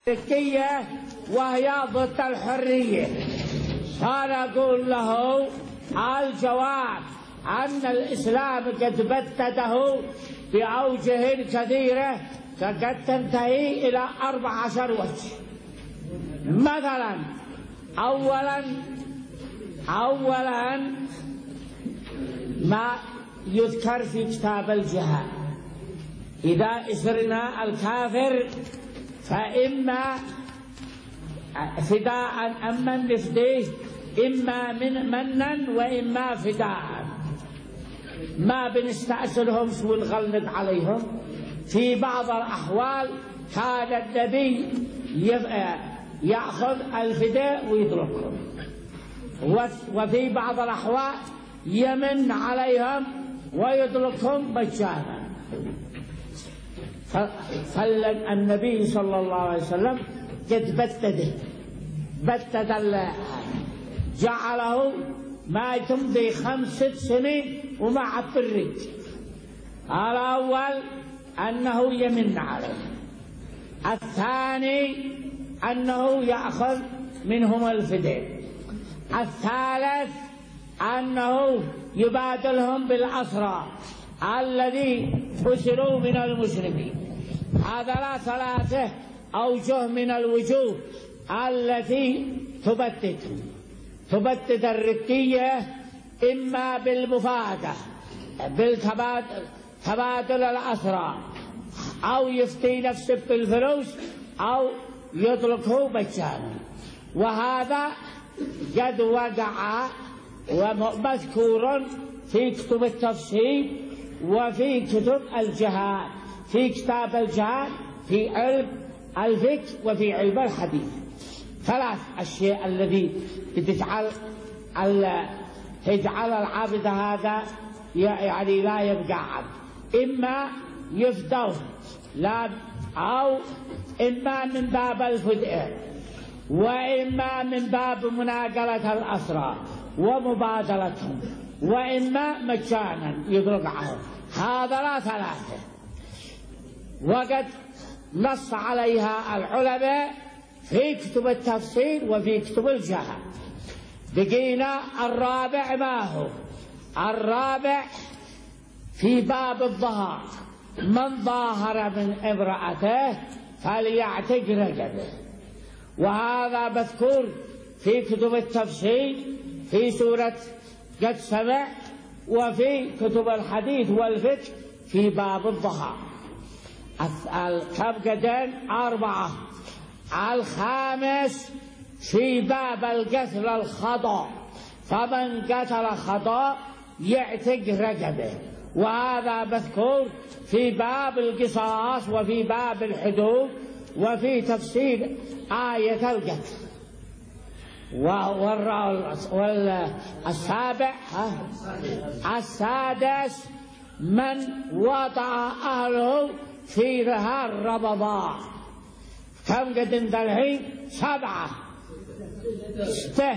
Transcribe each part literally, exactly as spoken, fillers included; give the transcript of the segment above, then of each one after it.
التركية وهي ضد الحرية. صار أقول له الجواب أن الإسلام قد بدده بأوجه كثيرة قد تنتهي إلى أربع عشر وجه. مثلا أولا أولا ما يذكر في كتاب الجهاد، إذا أسرنا الكافر فإما فداء أما نفديه، إما من منا وإما فداء. ما بنستأسرهم ونغلق عليهم. في بعض الأحوال كان النبي يأخذ الفداء ويتركهم، وفي بعض الأحوال يمن عليهم ويتركهم مجانا. فالنبي صلى الله عليه وسلم قد بدده بدد جعله ما تمضي خمسة سنين وما عبد الرج. الأول أنه يمن عليه، الثاني أنه يأخذ منهم الفداء، الثالث أنه يبادلهم بالأسرى الذي أسروا من المسلمين. هذا ثلاثة أوجه من الوجوه التي تبدد تبدد الرقية، إما بالمفادة بالتبادل تبادل الأسرى، أو يفتي نفسه بالفلوس، أو يتركه مجانا. وهذا قد وقع ومذكور في كتب التفسير وفي كتب الجهاد، في كتاب الجهاد في علم الفقه وفي علم الحديث. ثلاث أشياء الذي تجعل تجعل العبد هذا يعني لا يبقى عبد، إما يفدوه لا، أو إما من باب الفداء، وإما من باب مناقلة الأسرى ومبادلتهم، وإما مجانا يضرب عنهم. هذا لا ثلاثة، وقد نص عليها العلماء في كتب التفسير وفي كتب الجهاد. بقينا الرابع. ما هو الرابع؟ في باب الظهار، من ظاهر من امرأته فليعتق رقبه. وهذا مذكور في كتب التفسير في سورة قد سمع، وفي كتب الحديث والفقه في باب الظهار. كم قدن؟ أربعة. الخامس في باب القتل الخطأ، فمن قتل خطأ يعتق رقبه. وهذا مذكور في باب القصاص وفي باب الحدود وفي تفسير آية القتل. والسابع السادس من وضع أهله في نهار رمضان. كم قد الحين؟ سبعة. ستة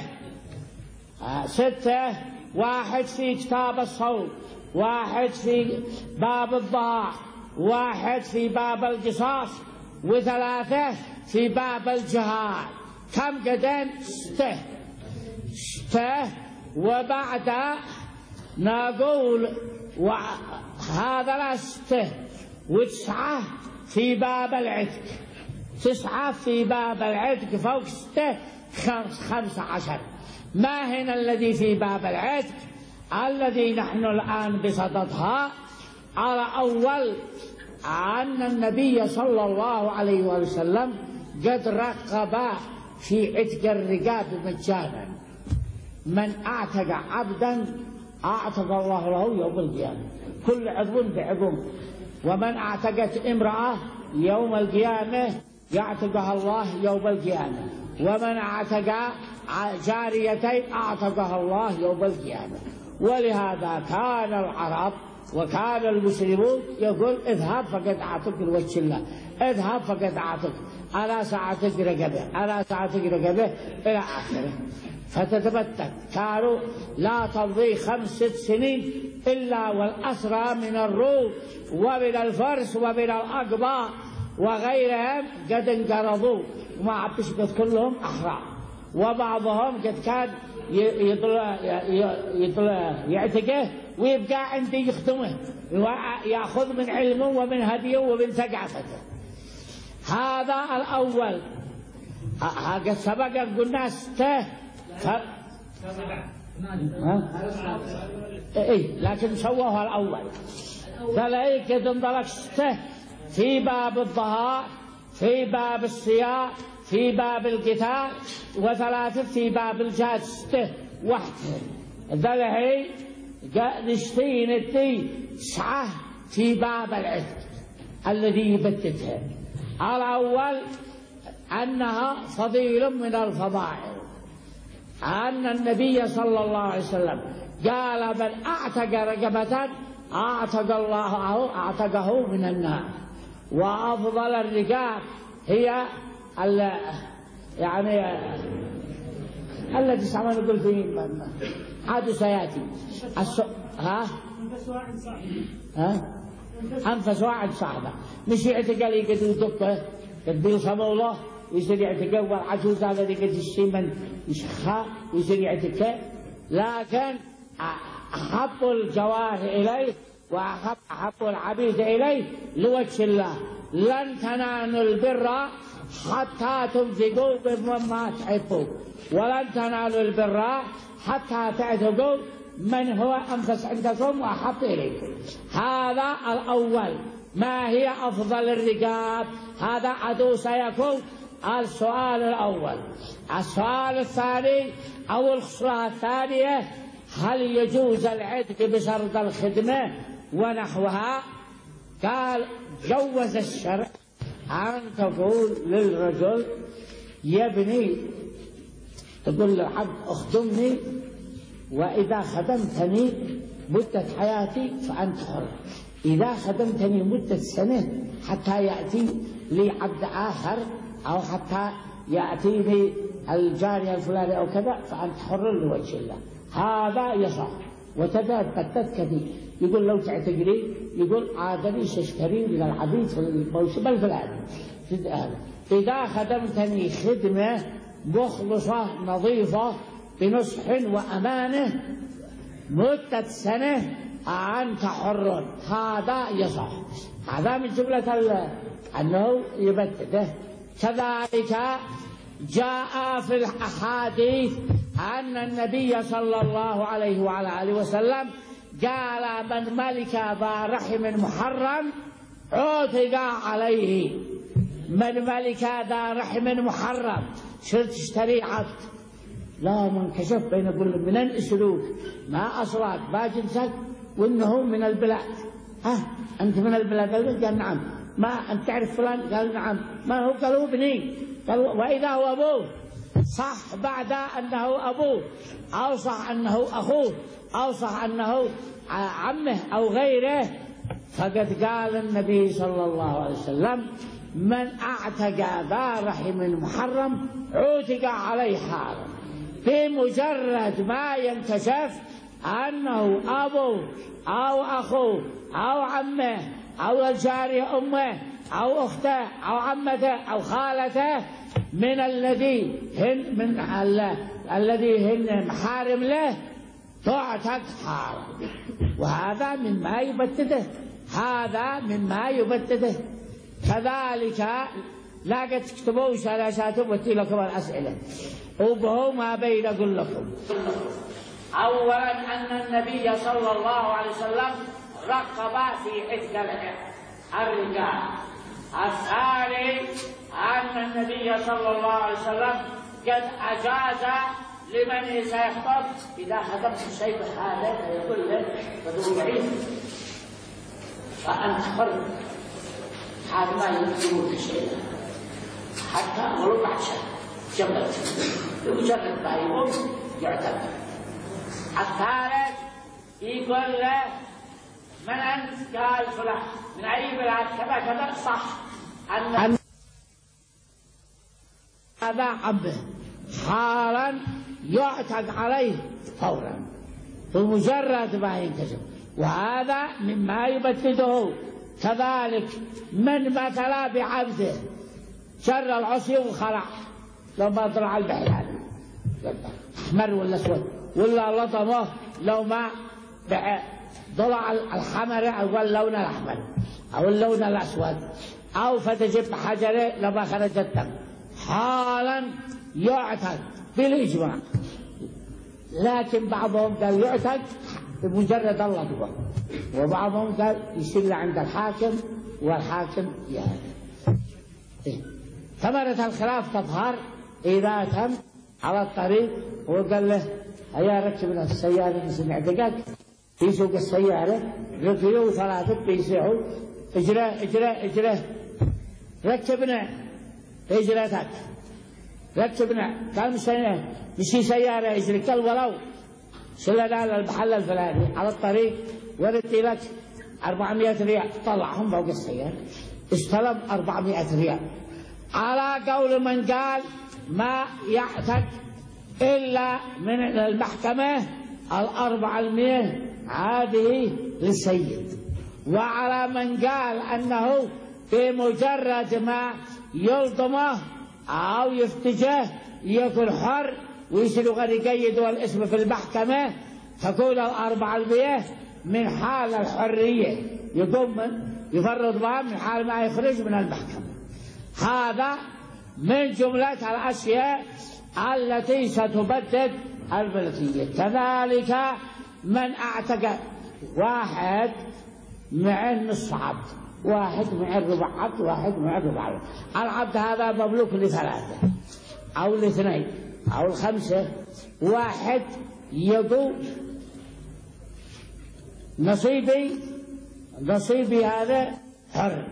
ستة واحد في كتاب الصوم، واحد في باب الظهار، واحد في باب القصاص، وثلاثة في باب الجهاد. كم قدن؟ ستة ستة. وبعد نقول هذا لا ستة وتسعة في باب العتق. تسعة في باب العتق فوق ستة خمسة عشر. ما هنا الذي في باب العتق الذي نحن الآن بصددها؟ على أول أن النبي صلى الله عليه وسلم قد رقب في عتق الرقاب مجانا. من أعتق عبدا أعتق الله له يوم القيامة، كل عضو بعضو. ومن أعتقت امرأة يوم القيامة يعتقها الله يوم القيامة. ومن اعتق جاريتين اعتقها الله يوم القيامة. ولهذا كان العرب وكان المسلمون يقول اذهب فقد اعتق الوجه الله، اذهب فقد اعتق، الا ساعتك رقبه، الا ساعتك رقبه، الى اخره. فتتبتت كانوا لا تمضي خمسة سنين إلا والأسرى من الروم ومن الفرس ومن الأقباء وغيرهم قد انقرضوا وما عبش قد كلهم أحرار، وبعضهم قد كان يطلع يطلع يعتقه ويبقى عندي يخدمه يأخذ من علمه ومن هديه ومن ثقافته. هذا الأول. قد سبق قلنا سته إيه لكن سووها الأول. ذلك قد انطلق سته في باب الظهار، في باب الصيام، في باب القتال، وثلاثة في باب الجهاد. سته وحده. ذلك نشتين الدي سعة في باب العتق الذي يبددها. الأول أنها فضيل من الفضائل، أن النبي صلى الله عليه وسلم قال من أعتق رقبة أعتق الله أعتقه من النار. وأفضل الرقاب هي يعني التي سمعنا نقول في عاد سياتي ها ها أنفس واحد صاحبه مش يعتقل يقدر يدقه قد يصموا الله ويصير يعتقل، والعجوز هذا اللي قد الشيمن يشخى ويصير يعتقل. لكن أحب الجوارح إليه وأحب أحب العبيد إليه لوجه الله. لن تنالوا البر حتى تنفقوا مما تحبوا، ولن تنالوا البر حتى تعتقوا من هو أنفس عندكم وأحب إليكم. هذا الأول. ما هي أفضل الرقاب؟ هذا عدو سيكون السؤال الأول. السؤال الثاني أو الخصلة الثانية، هل يجوز العتق بشرط الخدمة ونحوها؟ قال جوز الشرع أن تقول للرجل يبني، تقول للعبد اخدمني وإذا خدمتني مدة حياتي فأنت حر، إذا خدمتني مدة سنة حتى يأتي لي عبد آخر أو حتى يأتيني الجارية الفلانية أو كذا فأنت حر لوجه الله. هذا يصح. وتثبت كثير يقول لو تعتقري يقول عادني ششتري من العبيد في الموسم الفلاني. إذا خدمتني خدمة مخلصة نظيفة بنصح وأمانة مدة سنة أنت حر. هذا يصح. هذا من جملة أنه يبتده. كذلك جاء في الأحاديث أن النبي صلى الله عليه وعلى آله وسلم قال من ملك ذا رحم محرم عتق عليه. من ملك ذا رحم محرم شرط تشتري عبد لا منكشف بين كل من الاسلوب ما أصلك ما جنسك وإنه من البلاد. ها أنت من البلاد؟ قال نعم. ما أنت تعرف فلان؟ قال نعم. ما هو؟ قالوا ابني. قال وإذا هو أبوه صح بعد أنه أبوه أو صح أنه أخوه أو صح أنه عمه أو غيره. فقد قال النبي صلى الله عليه وسلم من أعتق ذا رحم محرم عتق عليه حالا. بمجرد ما ينكشف أنه أبوه أو أخوه أو عمه أو الجارية أمه أو أخته أو عمته أو خالته من الذي هن من الذي هن محارم له تعتق حالا. وهذا مما يبتده. هذا مما يبتده. كذلك لا قد تكتبوا شلاشاتهم واتي لكم الأسئلة وبهو ما بين أقول لكم. أولا أن النبي صلى الله عليه وسلم رقب في عتق الرجال. الثاني أن النبي صلى الله عليه وسلم قد أجاز لمن سيخطب إذا خطبت الشيء هذا فيقول له بدون بعيد فأنت حر. هذا ما يمكنك شيء حتى ولو بعد شهر جبل بمجرد ما يقوم يعتبر. الثالث يقول له من أنت؟ قال فلان. من أي بلاد؟ كذا كذا. صح أن هذا عبده حالا يعتق عليه فورا بمجرد ما ينكشف. وهذا مما يبتده. كذلك من مثل بعبده شر العصي وخلع، لو ما طلع البحلال أحمر ولا أسود، ولا لطمه لو ما ضلع الحمر أو اللون الأحمر أو اللون الأسود، أو فتجب حجره لما خرج الدم حالا يعتد بالإجماع. لكن بعضهم قال يعتد بمجرد اللطمة، وبعضهم قال يشيل عند الحاكم والحاكم يعني. ثمرة الخلاف تظهر إذا تم على الطريق وقال له هيا ركبنا السيارة نسمع دقاق في سوق السيارة، ركبوا ثلاثة بيسعوا اجرى اجرى اجرى ركبنا اجرتك ركبنا قال مشينا مشي سيارة اجري كل ولو سلنا على المحل الفلاني على الطريق وردت لك أربعمائة ريال، طلعهم فوق السيارة استلم أربعمائة ريال، على قول من قال ما يعتق إلا من المحكمة الأربعمائة عاده للسيد، وعلى من قال أنه بمجرد ما يلطمه أو يفتجه يكون حر ويصير غير يقيد الاسم في المحكمة تكون الأربعمائة من حال الحرية، يقوم من يفرض بها من حال ما يخرج من المحكمة. هذا من جملة الأشياء التي ستبدد الملكية. كذلك من اعتق واحد مع نصف عبد، واحد مع ربع عبد، واحد مع ربع عبد، العبد هذا مملوك لثلاثة أو لاثنين أو الخمسة، واحد يقول نصيبي نصيبي هذا حر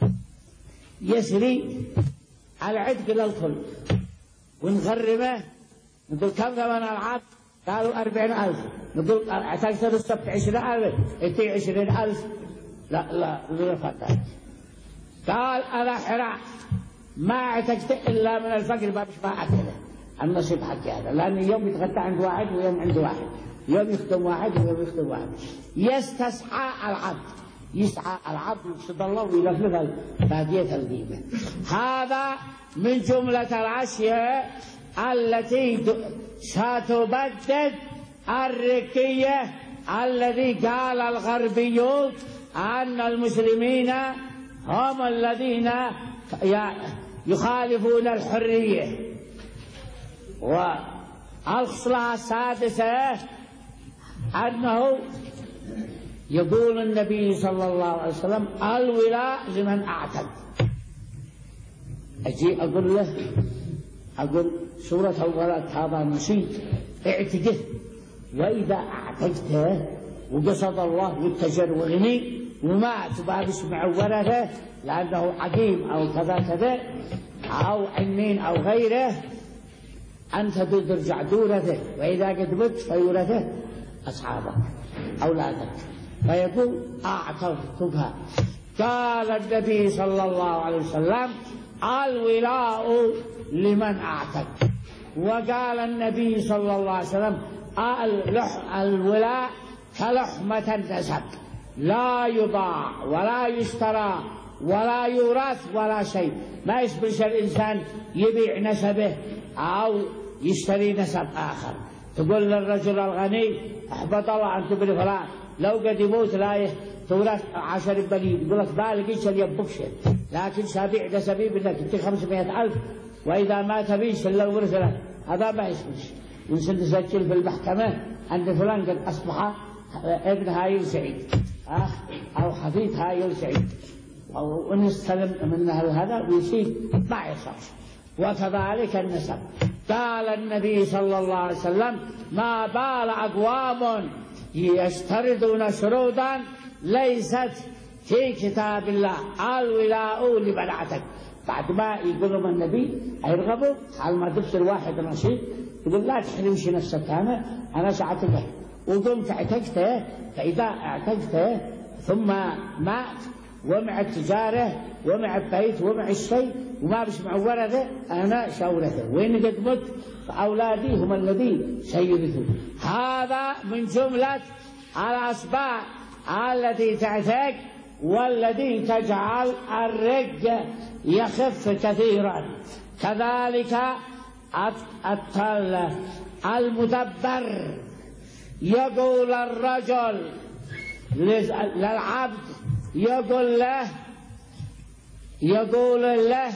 يسري العتق للكل ونغرمه، نقول كم ثمن العبد؟ قالوا أربعين ألف، نقول اعتقت السبت عشرين ألف، إنتي عشرين ألف، لا لا لا قال أنا حراء ما اعتقت إلا من الفقر ما مش ما أكله النصيب حقي هذا، لأن يوم يتغدى عند واحد ويوم عند واحد، يوم يخدم واحد ويوم يخدم واحد. يستسعى العبد، يسعى العبد يقصد الله ويلفلف بادية القيمة. هذا من جملة الأشياء التي ستبدد الرقية الذي قال الغربيون أن المسلمين هم الذين يخالفون الحرية. والخصلة السادسة أنه يقول النبي صلى الله عليه وسلم الولاء لمن أعتق. أجي أقول له أقول سورة الولاء هذا نشيد اعتقه، وإذا أعتقته وقصد الله واتجر وغني ومات بابس مع ورثه لأنه عقيم أو كذا كذا أو عنين أو غيره، أنت ترجع دورته، وإذا قد مت فيورثه أصحابك أولادك، فيقول أعتقتها. قال النبي صلى الله عليه وسلم الولاء لمن أعتق. وقال النبي صلى الله عليه وسلم الولاء كلحمة النسب، لا يباع ولا يشترى ولا يورث ولا شيء. ما يسبش الإنسان يبيع نسبه أو يشتري نسب آخر. تقول للرجل الغني احبط الله أن تبني فلان، لو قد يموت لا تورث عشر بنين، يقول لك بالك إيش اللي يبكش، لكن سابيع نسبي بدك تدي خمسمائة ألف، وإذا مات بيش إلا الورث له، هذا ما يسبش. يمكن تسجل في المحكمة أن فلان قد أصبح ابن هايل سعيد أو حفيد هايل سعيد، أو نستلم منه هذا ويصير ما يصح. وكذلك النسب. قال النبي صلى الله عليه وسلم ما بال أقوام يشترطون شروطا ليست في كتاب الله الولاء لمن اعتق. بعد ما يقول لهم النبي يرغبوا حال ما تبصر واحد نشيط يقول لا تحرمش نفسك، أنا أنا ساعتك وقمت اعتقته، فإذا اعتقته ثم مات ومع التجارة ومع البيت ومع الشيء وما بش مع ورثه، أنا شورثه، وإن قد مت فأولادي هم الذين سيرثون. هذا من جملة الأسباب التي تعتق والذي تجعل الرق يخف كثيرا. كذلك المدبر، يقول الرجل للعبد، يقول له يقول له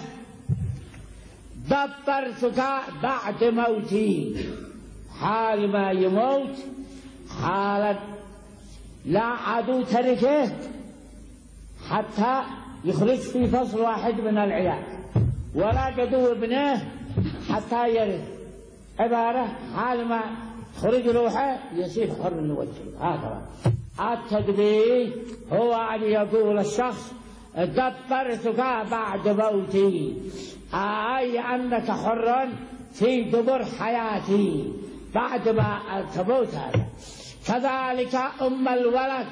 دبرتك بعد موتي، حال ما يموت، حال لا عدو تركه حتى يخرج في فصل واحد من العيال، ولا عدو ابنه حتى يرث. عبارة حال ما خرج روحه يصير حر لوجهه. هكذا التدبير هو أن يقول الشخص دبرتك بعد موتي، أي أنك حر في دبر حياتي بعد ما تموت. هذا كذلك أم الولد،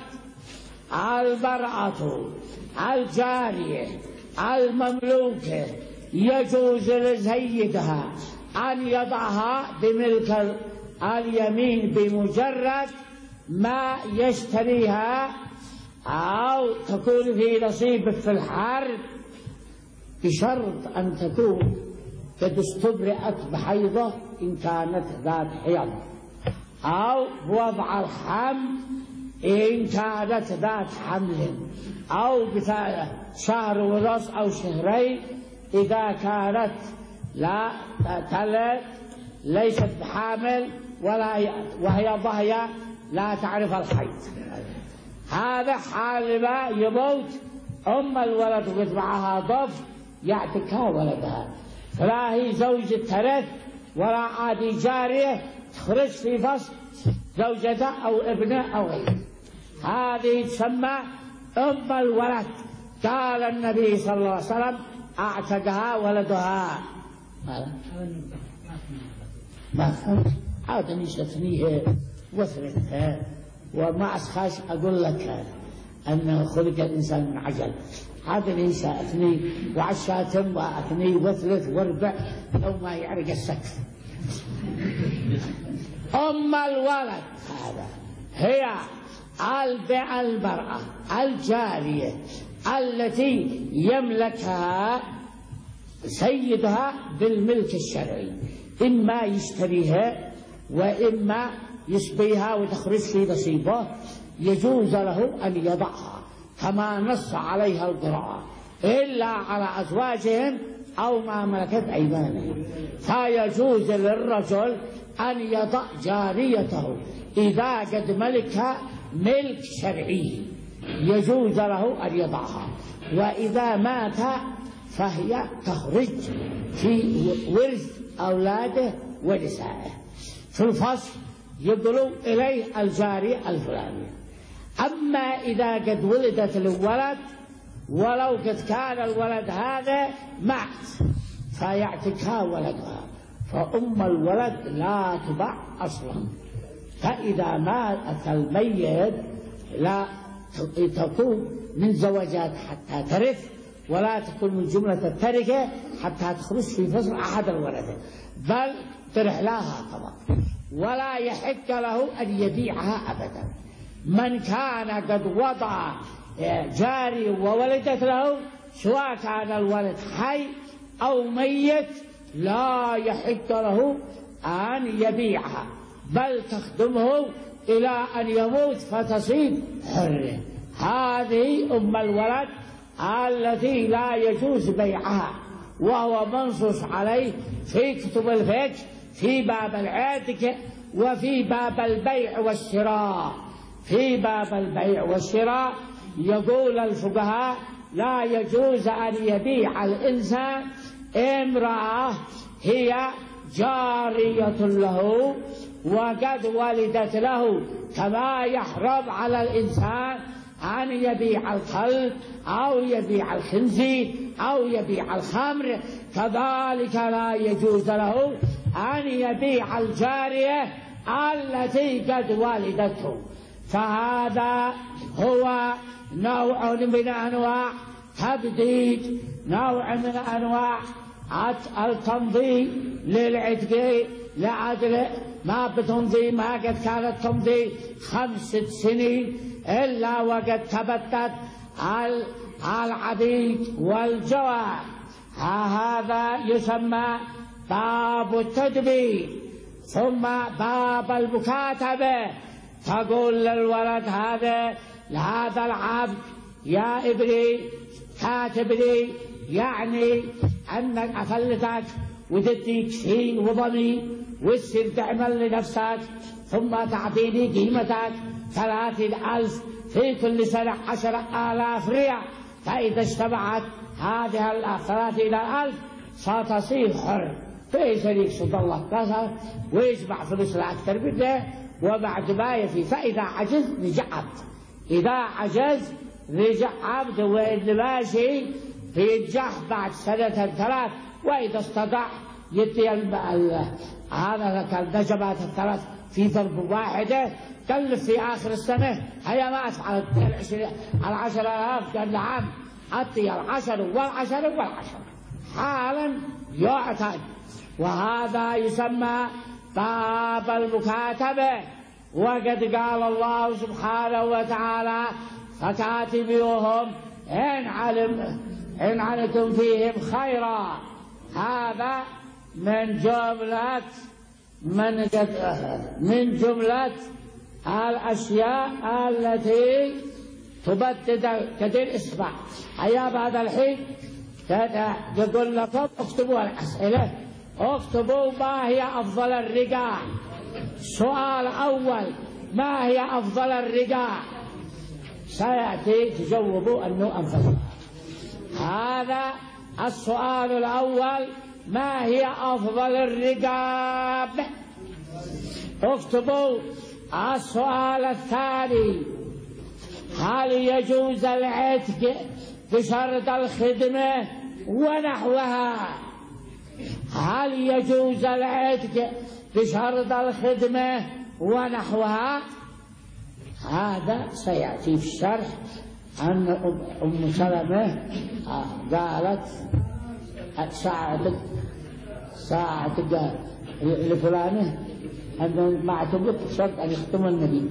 المرأة الجارية المملوكة يجوز لسيدها أن يضعها بملك اليمين بمجرد ما يشتريها، أو تكون في نصيب في الحرب، بشرط أن تكون قد استبرئت بحيضة إن كانت ذات حيض، أو بوضع الحمل إن كانت ذات حمل، أو شهر ونصف أو شهرين إذا كانت لا تلد ليست بحامل ولا وهي ضهية لا تعرف الحيض. هذا حال ما يموت أم الولد وقد معها ضف يعتكها ولدها، فلا هي زوجة ترث ولا عادي جارية تخرج في فصل زوجته أو ابنه أو غيره. هذه تسمى أم الولد. قال النبي صلى الله عليه وسلم أعتقها ولدها. ما فهمت؟ عاد نشتنيه وثرتها وما أسخاش أقول لك أن خلق الإنسان من عجل. هذا ليس أثني وعشاتم وأثني وثلث واربع لو ما يعرق السقف. أم الولد هذا هي المرأة الجارية التي يملكها سيدها بالملك الشرعي، إما يشتريها وإما يسبيها وتخرج في نصيبه، يجوز له أن يضعها كما نص عليها القرآن، إلا على أزواجهم أو ما ملكت أيمانهم. فيجوز للرجل أن يضع جاريته إذا قد ملكها ملك شرعي، يجوز له أن يضعها، وإذا مات فهي تخرج في ورث أولاده ونسائه. في الفصل يقولوا إليه الجارية الفلانية. أما إذا قد ولدت الولد ولو قد كان الولد هذا مات فيعتكها ولدها، فأم الولد لا تباع أصلا. فإذا مات الميت لا تكون من زوجات حتى ترث، ولا تكون من جملة التركة حتى تخرج في فصل أحد الولد، بل ترح لها طبعا، ولا يحق له أن يبيعها أبدا. من كان قد وضع جاري وولدت له سواء كان الولد حي أو ميت لا يحق له أن يبيعها، بل تخدمه إلى أن يموت فتصير حرة. هذه أم الولد التي لا يجوز بيعها، وهو منصوص عليه في كتب الفقه في باب العتق وفي باب البيع والشراء. في باب البيع والشراء يقول الفقهاء لا يجوز أن يبيع الإنسان امرأة هي جارية له وقد ولدت له، كما يحرم على الإنسان أن يبيع الكلب أو يبيع الخنزير أو يبيع الخمر، كذلك لا يجوز له أن يبيع الجارية التي قد ولدته. فهذا هو نوع من أنواع تبديد، نوع من أنواع التنظيم للعتق لعدل ما بتمضي ما قد كانت تمضي خمسة سنين إلا وقد تبتت العبيد والجوار. هذا يسمى باب التدبير. ثم باب المكاتبة، تقول للولد هذا لهذا العبد يا ابني كاتب لي، يعني أنك أفلتك وتديك شيء وضمي وتصير تعمل لنفسك، ثم تعطيني قيمتك ثلاثين ألف في كل سنة عشرة آلاف ريال. فإذا اجتمعت هذه الثلاثين ألف ستصير حر. فإيش يقصد الله كذا ويجمع فلوس أكثر منه وبعد ما يفي. فإذا عجز رجع عبد، إذا عجز رجع عبد، وإن ماشي فينجح بعد سنة ثلاث. وإذا استطاع يدي هذا النجمات الثلاث في ضرب واحدة، كلف في آخر السنة هيا ما أفعل العشر آلاف، قال نعم أعطي العشر والعشر والعشر حالا يعتد. وهذا يسمى باب المكاتبة. وقد قال الله سبحانه وتعالى فكاتبوهم إن علم إن علمتم فيهم خيرا. هذا من جملة من من جملة الأشياء التي تبدد كثير إصبع. أيام هذا الحين تقول لكم اكتبوا الأسئلة، اكتبوا ما هي أفضل الرقاع. سؤال أول: ما هي أفضل الرقاع؟ سيأتي تجاوبوا أنه أنفسها. هذا السؤال الأول: ما هي أفضل الرقاب؟ اكتبوا. السؤال الثاني: هل يجوز العتق بشرط الخدمة ونحوها؟ هل يجوز العتق بشرط الخدمة ونحوها؟ هذا سيأتي في الشرح. أن أم سلمة قالت ساعتك ساعتك لفلانه أنه ما اعتبرت شرط أن يختم النبي.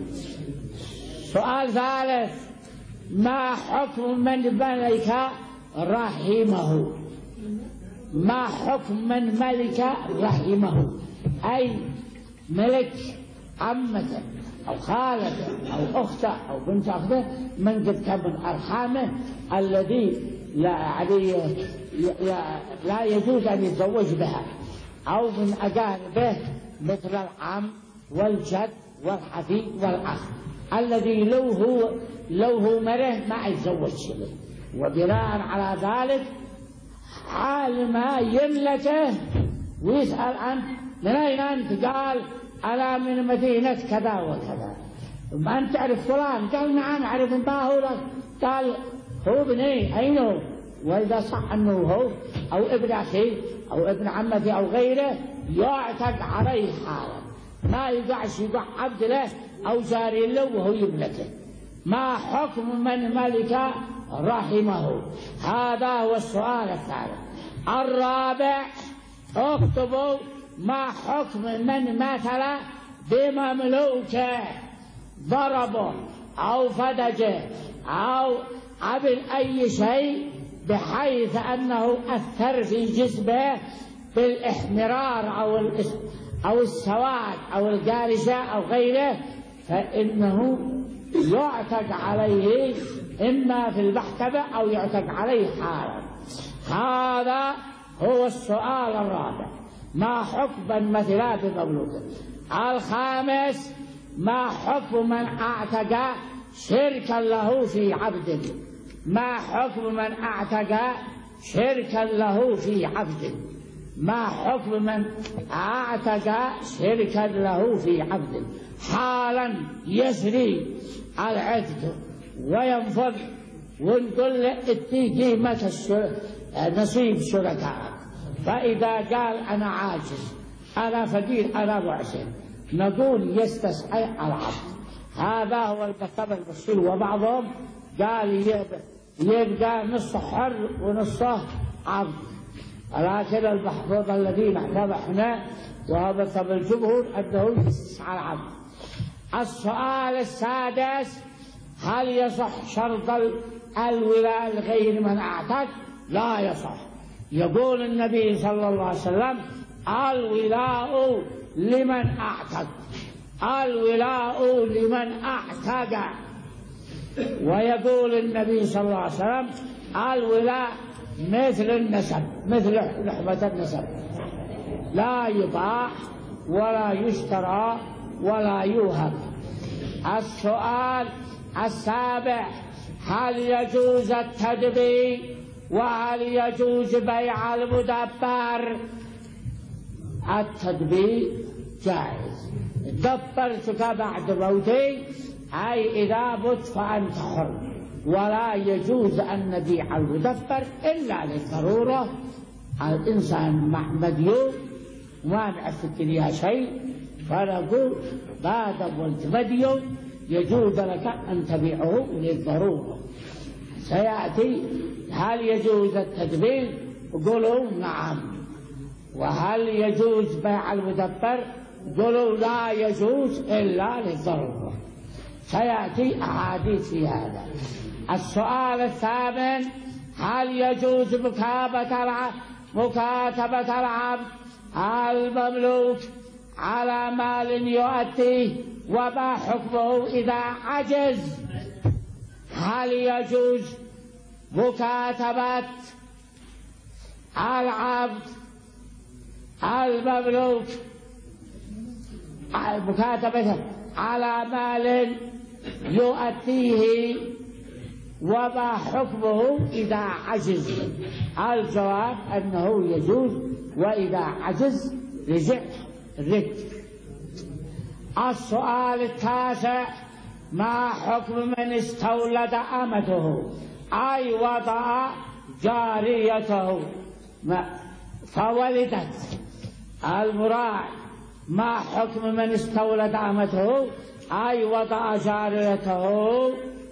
سؤال ثالث: ما حكم من ملك رحمه؟ ما حكم من ملك رحمه؟ أي ملك عمته أو خالته أو أخته أو بنت أخته من قد كان من أرحامه الذي لا عليه لا يجوز أن يتزوج بها، أو من أقاربه مثل العم والجد والحفيد والأخ الذي لو هو لو هو مره ما يتزوج به. وبناء على ذلك حال ما يملكه ويسأل عنه: من أين أنت؟ قال: أنا من مدينة كذا وكذا. ما أنت تعرف فلان؟ قال: نعم أعرف. ما هو لك؟ قال: هو ابني. أين هو؟ وإذا صح أنه هو أو ابن أخي أو ابن عمتي أو غيره يعتق عليه حالا، ما يقعش يقع عبد له أو جاري له وهو يملكه. ما حكم من ملك رحمه؟ هذا هو السؤال الثالث. الرابع: اكتبوا ما حكم من مثل بمملوكه ضربه أو فدجه أو عمل أي شيء بحيث أنه أثر في جسمه بالإحمرار أو أو السواد أو القارشة أو غيره، فإنه يعتق عليه إما في المحكمة أو يعتق عليه حالا. هذا هو السؤال الرابع: ما حكم من مثل بمملوكه؟ الخامس: ما حكم من أعتق شركا له في عبد؟ ما حكم من أعتق شركا له في عبد؟ ما حكم من أعتق شركا له في عبد؟ حالا يسري العتق وينفض ونقول له اتي قيمة نصيب شركائك. فإذا قال: أنا عاجز، أنا فقير، أنا معسر، نقول يستسعي العبد. هذا هو المذهب المشهور. وبعضهم قال يبقى نصف حر ونصف عبد، لكن المحفوظ الذي نحفظ احنا وهو مذهب الجمهور أنه يستسعى العبد. السؤال السادس: هل يصح شرط الولاء لغير من أعتق؟ لا يصح. يقول النبي صلى الله عليه وسلم الولاء لمن أعتق، الولاء لمن أعتق. ويقول النبي صلى الله عليه وسلم الولاء مثل النسب، مثل لحمة النسب، لا يباع ولا يشترى ولا يوهب. السؤال السابع: هل يجوز التدبير وهل يجوز بيع المدبر؟ التدبير جائز. دبرتك بعد موتي، أي إذا مت فأنت حر، ولا يجوز أن نبيع المدبر إلا للضرورة. الإنسان مديون وما نعرف الدنيا شيء، فنقول بعد قلت مديون يجوز لك أن تبيعه للضرورة. سيأتي هل يجوز التدبير؟ قولوا نعم. وهل يجوز بيع المدبر؟ قولوا لا يجوز إلا للضرورة. سيأتي أحاديث في هذا. السؤال الثامن: هل يجوز مكاتبة العبد مكاتبة العبد المملوك على مال يؤديه، وما حكمه إذا عجز؟ هل يجوز مكاتبة العبد المملوك مكاتبته على مال يؤديه، وما حكمه إذا عجز؟ الجواب أنه يجوز، وإذا عجز رجع رد. السؤال التاسع: ما حكم من استولد أمته أي وضع جاريته فولدت؟ المراعي: ما حكم من استولد أمته أي وضع جاريته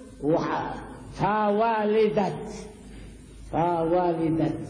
فولدت فولدت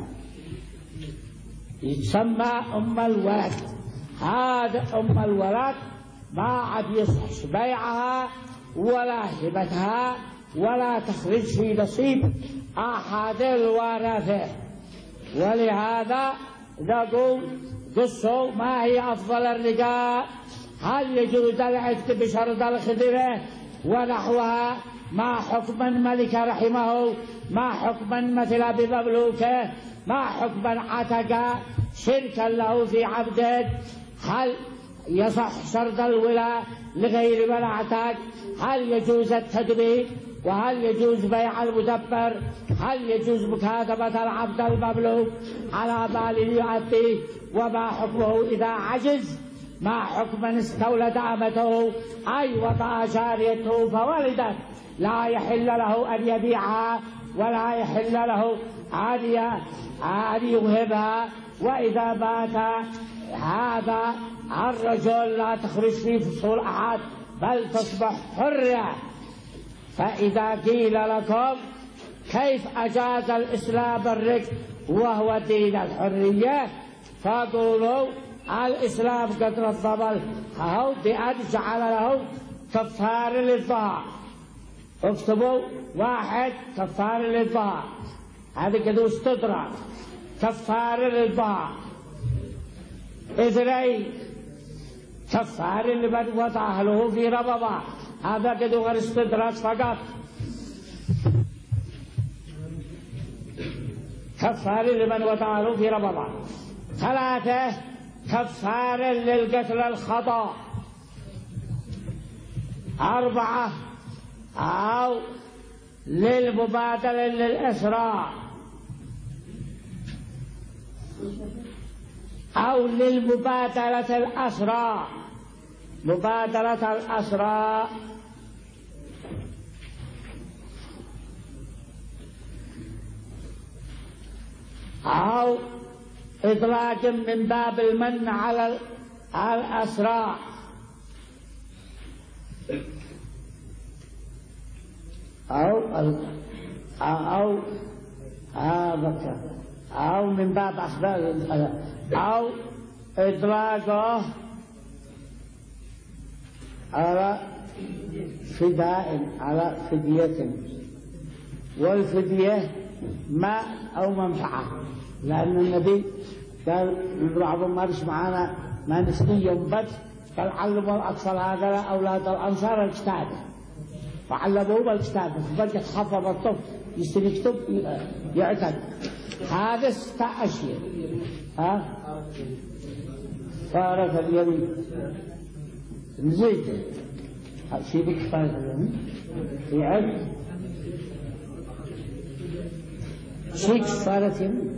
يسمى أم الولد. هذا أم الولد ما عاد يصح بيعها ولا هبتها ولا تخرج في نصيب أحد الورثة. ولهذا نقول قصوا ما هي أفضل الرقاء؟ هل يجوز العتق بشرط الخدمة ونحوها؟ ما حكم من ملك رحمه؟ ما حكم من مثل بمملوكه؟ ما حكم من عتق شركا له في عبده؟ هل يصح شرط الولاء لغير من اعتق؟ هل يجوز التدبير؟ وهل يجوز بيع المدبر؟ هل يجوز مكاتبة العبد المملوك على مال يؤديه؟ وما حكمه إذا عجز؟ ما حكم من استولد أمته أي وضع جاريته فولدت؟ لا يحل له أن يبيعها ولا يحل له أن يوهبها. وإذا مات هذا الرجل لا تخرج فيه فصول أحد بل تصبح حرة. فإذا قيل لكم كيف أجاز الإسلام الرق وهو دين الحرية، فقولوا الإسلام قد نظم له بأن جعل له كفار للظهر. اكتبوا واحد كفار للظهر، هذا قد استدرك كفار للظهر. اثنين كفار لمن وضع له في رمضان، هذا قد غير استدراك فقط. كفار لمن وضع له في رمضان. ثلاثة كفار للقتل الخطأ. أربعة أو للمبادلة للإسراء أو للمبادلة الأسرى، مبادلة الأسرى. أو إطلاق من باب المن على الأسرى. أو أو أو أو من باب أسباب أو إطلاقه على فداء على فدية، والفدية مال أو منفعة، لأن النبي قال بعضهم ما بيش معانا ما نسقي يوم بس، قال علموا الأطفال هذا أولاد الأنصار الكتابة، فعلموه بالكتابة، فبقى تحفظ الطفل يصير يكتب يعتد. هذا ست أشياء. ها فارق اليمين نزيد شيء بكفاية اليمين يعد شيء كفارة يمين.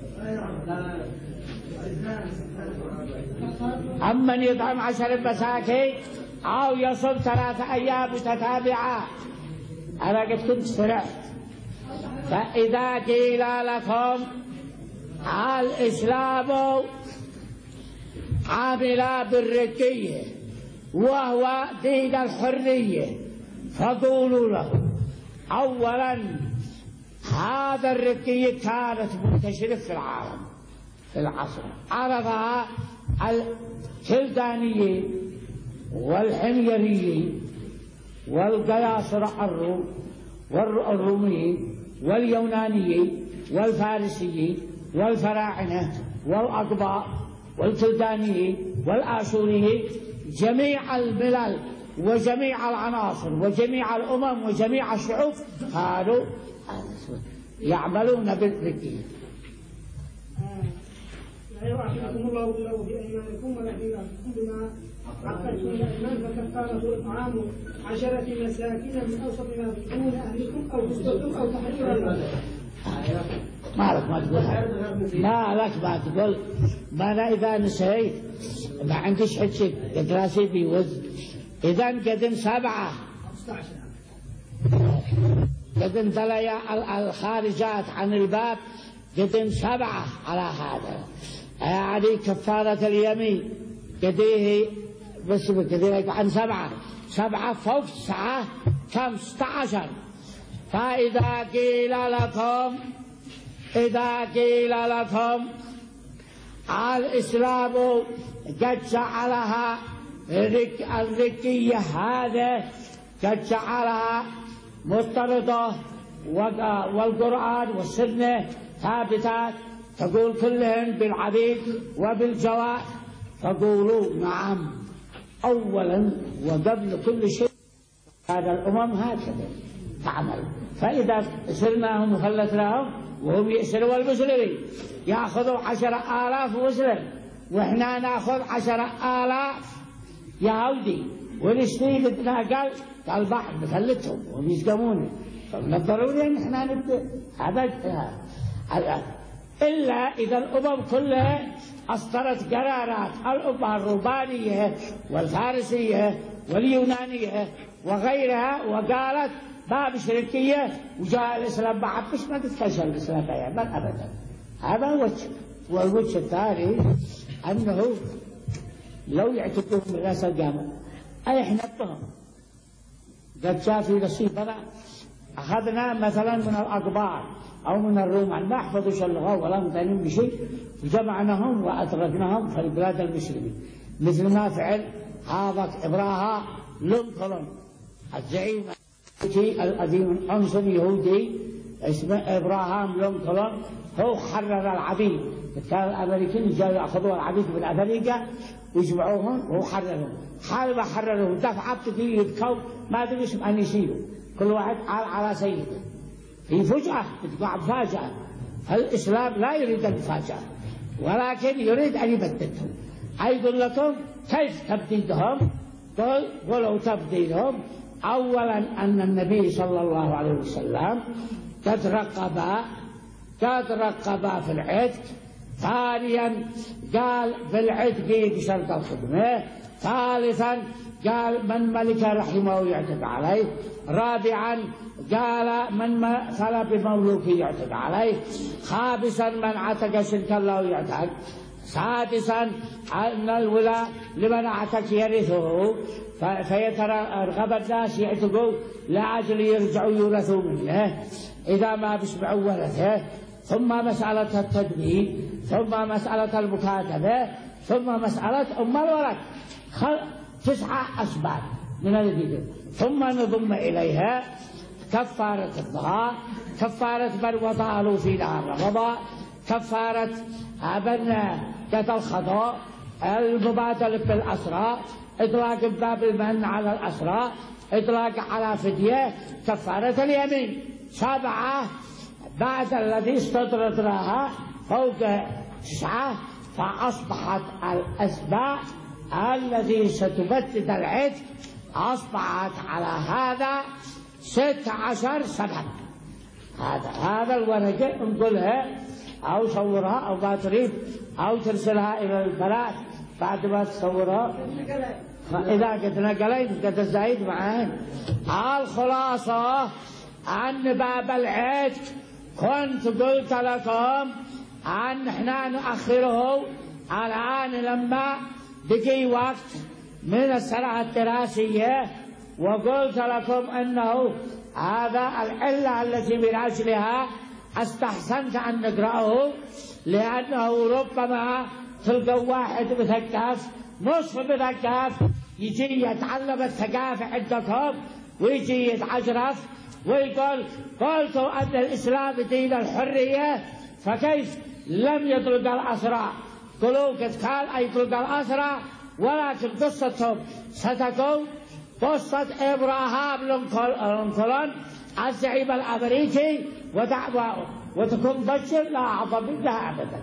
أمن يطعم عشر مساكين أو يصوم ثلاثة أيام متتابعات. أنا قد كنت سرعت. فإذا قيل لكم الإسلام عامل بالرقية وهو دين الحرية، فقولوا له أولا هذا الرقية كانت منتشرة في العالم في العصر، عرفها الكلدانيين والحميريين والقياصرة الروم والروميين واليونانيين والفارسيين والفراعنة والأقباط والكلدانيين والآشوريين، جميع الملل وجميع العناصر وجميع الأمم وجميع الشعوب كانوا يعملون بالرقية. لا يؤاخذكم الله باللغو في أيمانكم ولكن يؤاخذكم بما عقدتم الأيمان، فكفارة إطعام عشرة مساكين من أوسط ما تطعمون أهلكم أو كسوتم أو تحرير رقبة. ما لك ما تقول ما لك ما تقول ما أنا إذا نسيت ما عنديش حد شيء دراسي بيوز. إذا قدم سبعة قدم ثلاثة الخارجات عن الباب قدم سبعة على هذا، يعني كفارة اليمين قديه بس بقديه عن سبعة سبعة فوق تسعة كم ستة عشر. فإذا قيل لكم إذا قيل لكم الإسلام قد جعلها الرقية هذا قد جعلها مضطردة والقرآن والسنة ثابتات تقول كلهن بالعبيد وبالجواد، فقولوا نعم. أولا وقبل كل شيء هذا الأمم هكذا تعمل، فإذا سرناهم وخلتناهم وهم يأسروا المسلمين يأخذوا عشر آلاف مسلم وإحنا نأخذ عشر آلاف يهودي ونشتري بدنا قال قال بعض نفلتهم وهم يسقمونه، فمن الضروري أن إحنا نبدأ هذا. إلا إذا الأمم كلها أصدرت قرارات، الأمة الرومانية والفارسية واليونانية وغيرها وقالت باب شركية وجاء الإسلام بعد مش ما تتكشف الإسلام يعمل أبدا. هذا وجه. والوجه الثاني أنه لو يعتقدون من رأس الجامعة أي إحنا بهم قد جاء في نصيبنا أخذنا مثلا من الأقباط أو من الرومان ما حفظوش اللغة ولا متعنين بشيء وجمعناهم وأتركناهم في البلاد المسلمين، مثل ما فعل هذا إبراها لينكولن الزعيم القديم العنصري يهودي اسمه إبراهام لينكولن، هو حرر العبيد. كان الأمريكان جاءوا يأخذوا العبيد من أمريكا ويجمعوهم وهو حررهم. حال ما حررهم دفعة بتجي يبكوا ما أدري إيش أن يصيروا، كل واحد قال على سيده. في فجأة بتقع فاجأة. الإسلام لا يريد المفاجأة ولكن يريد أن يبددهم. أيقول لكم كيف تبديدهم؟ قل ولو تبديدهم أولا أن النبي صلى الله عليه وسلم قد رقب قد رقب في العتق. ثانيا قال في العتق بشرط الخدمة. ثالثا قال من ملك رحمه يعتق عليه. رابعا قال من مثل بمملوك يعتق عليه. خامسا من عتق شركا له يعتق. سادسا أن الولاء لمن عتق يرثه فيترغب الناس يعتقوا لأجل يرجعوا يورثوا منه إذا ما بيسمعوا ورثه. ثم مسألة التدبير، ثم مسألة المكاتبة، ثم مسألة أم الولد. تسعة أسباب من الذي ثم نضم إليها كفارة الظهار، كفارة من وطأ في نهار رمضان، كفارة من قتل الخطأ، المبادلة بالأسرى، إطلاق باب المن على الأسرى، إطلاق على فدية، كفارة اليمين. سبعة بعد الذي استطرد لها فوق تسعة، فأصبحت الأسباب الذي ستبدد العتق أصبحت على هذا ست عشر سبب. هذا هذا الورقة نقولها أو صورها أو ما تريد أو ترسلها إلى البلد بعد ما تصورها إذا قد نقلت قد الزايد معاهن. الخلاصة عن باب العتق كنت قلت لكم أن احنا نؤخره الآن لما بقي وقت من السنة الدراسية، وقلت لكم أنه هذا العلة التي من أجلها استحسنت أن نقرأه، لأنه ربما تلقى واحد مثقف نصف مثقف يجي يتعلم الثقافة عندكم ويجي يتعجرف ويقول قلت أن الإسلام دين الحرية فكيف لم يطلق الأسرى؟ قلوا قد كان يطلق الأسرى، ولكن قصتهم ستكون قصة إبراهام لينكولن الزعيم الأمريكي ودعواه، وتكون بشر لا أعظم منها أبدا،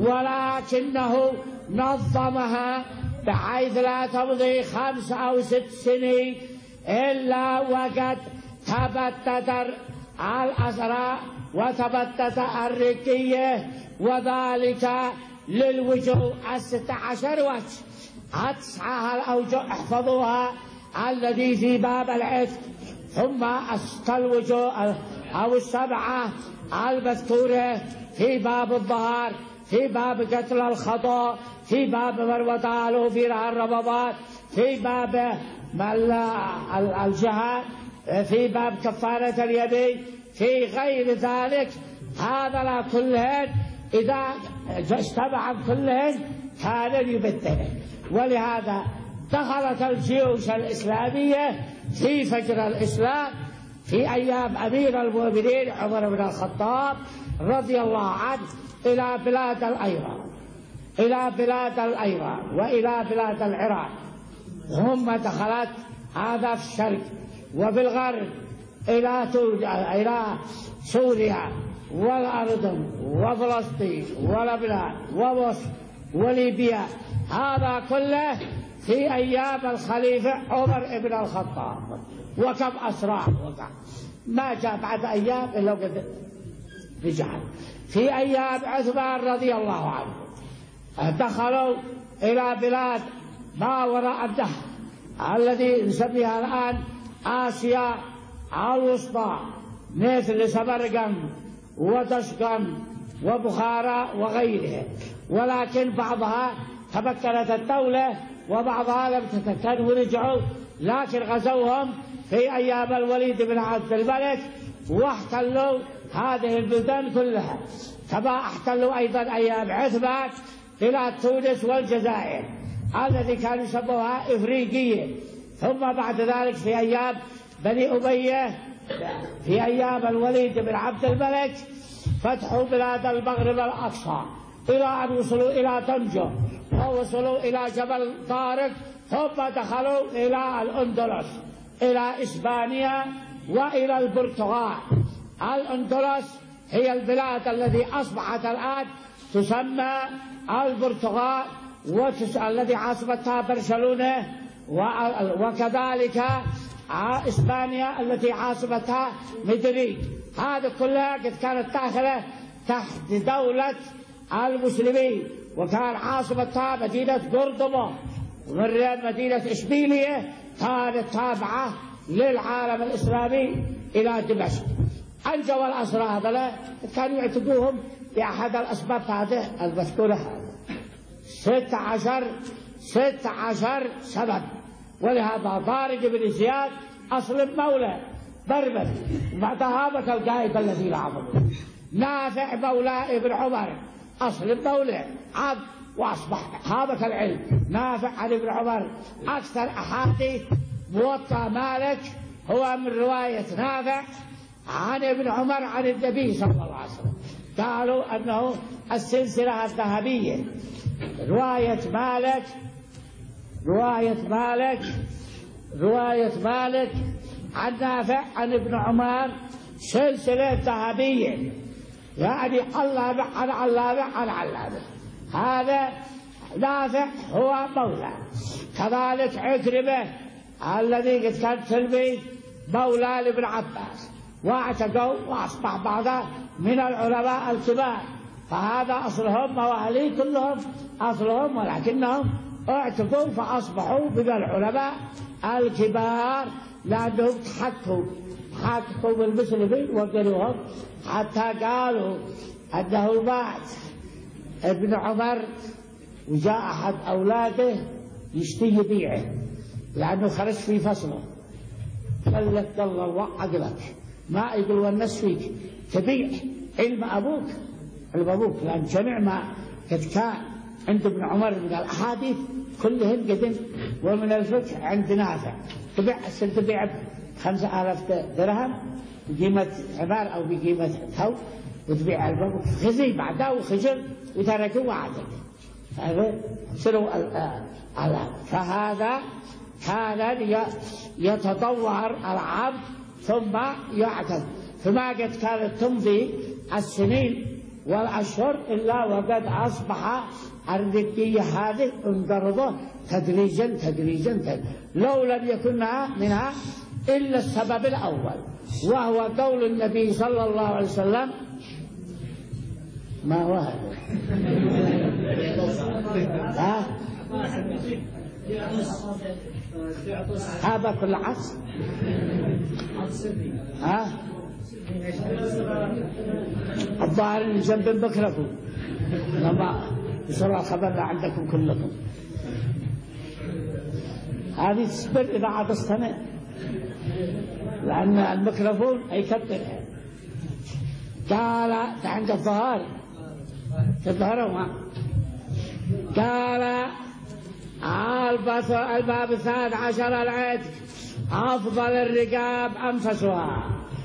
ولكنه نظمها بحيث لا تمضي خمس أو ست سنين إلا وقد تبتت الأسرى وتبتت الرقية، وذلك للوجوه الست عشر وجه. أتسعها الأوجه احفظوها الذي في باب العتق، ثم الوجوه أو السبعة المذكورة في باب الظهر، في باب قتل الخطأ، في باب من وطأ في نهار رمضان، في باب الجهاد، في باب كفارة اليمين، في غير ذلك. هذا كلهن إذا اجتمع كلهن كان يبدله، ولهذا دخلت الجيوش الإسلامية في فجر الإسلام في أيام أمير المؤمنين عمر بن الخطاب رضي الله عنه إلى بلاد الأيران، إلى بلاد الأيران وإلى بلاد العراق. ثم دخلت هذا في الشرق وفي الغرب إلى إلى سوريا والأردن وفلسطين ولبنان ومصر وليبيا. هذا كله في أيام الخليفة عمر بن الخطاب، وكم أسرى وقع ما جاء بعد أيام إلا قد رجعت. في أيام عثمان رضي الله عنه دخلوا إلى بلاد ما وراء النهر الذي نسميها الآن آسيا الوسطى، مثل سمرقند ودشقند وبخارى وغيرها، ولكن بعضها تمكنت الدولة وبعضها لم تتمكن ورجعوا، لكن غزوهم في أيام الوليد بن عبد الملك واحتلوا هذه البلدان كلها، كما احتلوا أيضا أيام عثمان بلاد تونس والجزائر الذي كانوا يسموها إفريقية. ثم بعد ذلك في أيام بني أمية في أيام الوليد بن عبد الملك فتحوا بلاد المغرب الأقصى إلى أن وصلوا إلى طنجة ووصلوا إلى جبل طارق، ثم دخلوا إلى الأندلس إلى إسبانيا وإلى البرتغال. الأندلس هي البلاد التي أصبحت الآن تسمى البرتغال، الذي عاصمتها برشلونة، وكذلك إسبانيا التي عاصمتها مدريد. هذه كلها قد كانت داخلة تحت دولة المسلمين، وكان عاصمتها مدينة قرطبة، ومن مدينة إشبيلية كانت تابعة للعالم الإسلامي إلى دمشق. أنجوا الأسرى هذا كانوا يعتقوهم بأحد الأسباب هذه المذكورة هذا ست عشر ست عشر سبب. ولهذا طارق بن زياد أصل مولى بربر، بعد هابة القائد الذي لعبه. نافع مولى ابن عمر أصل مولى عبد، وأصبح هابة العلم نافع عن ابن عمر. أكثر أحاديث موطأ مالك هو من رواية نافع عن ابن عمر عن النبي صلى الله عليه وسلم، قالوا أنه السلسلة الذهبية. رواية مالك رواية مالك رواية مالك عن نافع عن ابن عمر سلسلة ذهبية، يعني علامة عن علامة عن علامة. هذا نافع هو مولى. كذلك عكرمة الذي قد كان تلميذ مولى لابن عباس واعتقوا وأصبح بعض من العلماء الكبار، فهذا أصلهم موالي كلهم أصلهم، ولكنهم اعتقوا فأصبحوا من العلماء الكبار لأنهم تحكوا تحكوا بالمسلمين وقالوهم، حتى قالوا أنه مات ابن عمر وجاء أحد أولاده يشتي يبيعه لأنه خرج في فصله، قال لك الله عقلك ما يقول والناس فيك تبيع علم أبوك علم أبوك، لأن جميع ما قد كان عند ابن عمر من الأحاديث كلهن قدم ومن الفقه عند نافع. تبيع تبيع خمسة آلاف درهم بقيمة عبار أو بقيمة ثوب وتبيع علم أبوك، خزي بعده وخجل وتركه وعدك. هذا سروا على فهذا كان يتطور العبد ثم يعتد، فما قد كانت تمضي السنين والأشهر إلا وقد أصبح الردية هذه انقرضه تدريجا تدريجا تدريجا، لو لم يكن منها إلا السبب الأول وهو قول النبي صلى الله عليه وسلم. ما هو هذا؟ ها؟ هذا كل عصر ها؟ الظاهر اللي جنب الميكروفون لما يصير الخبر عندكم كلكم. هذه تصبر إذا عاد استمع لأن الميكروفون يكبرها. قال عند الظهر الظهر ما قال الباب الثالث عشر العتق أفضل الرقاب أنفسها،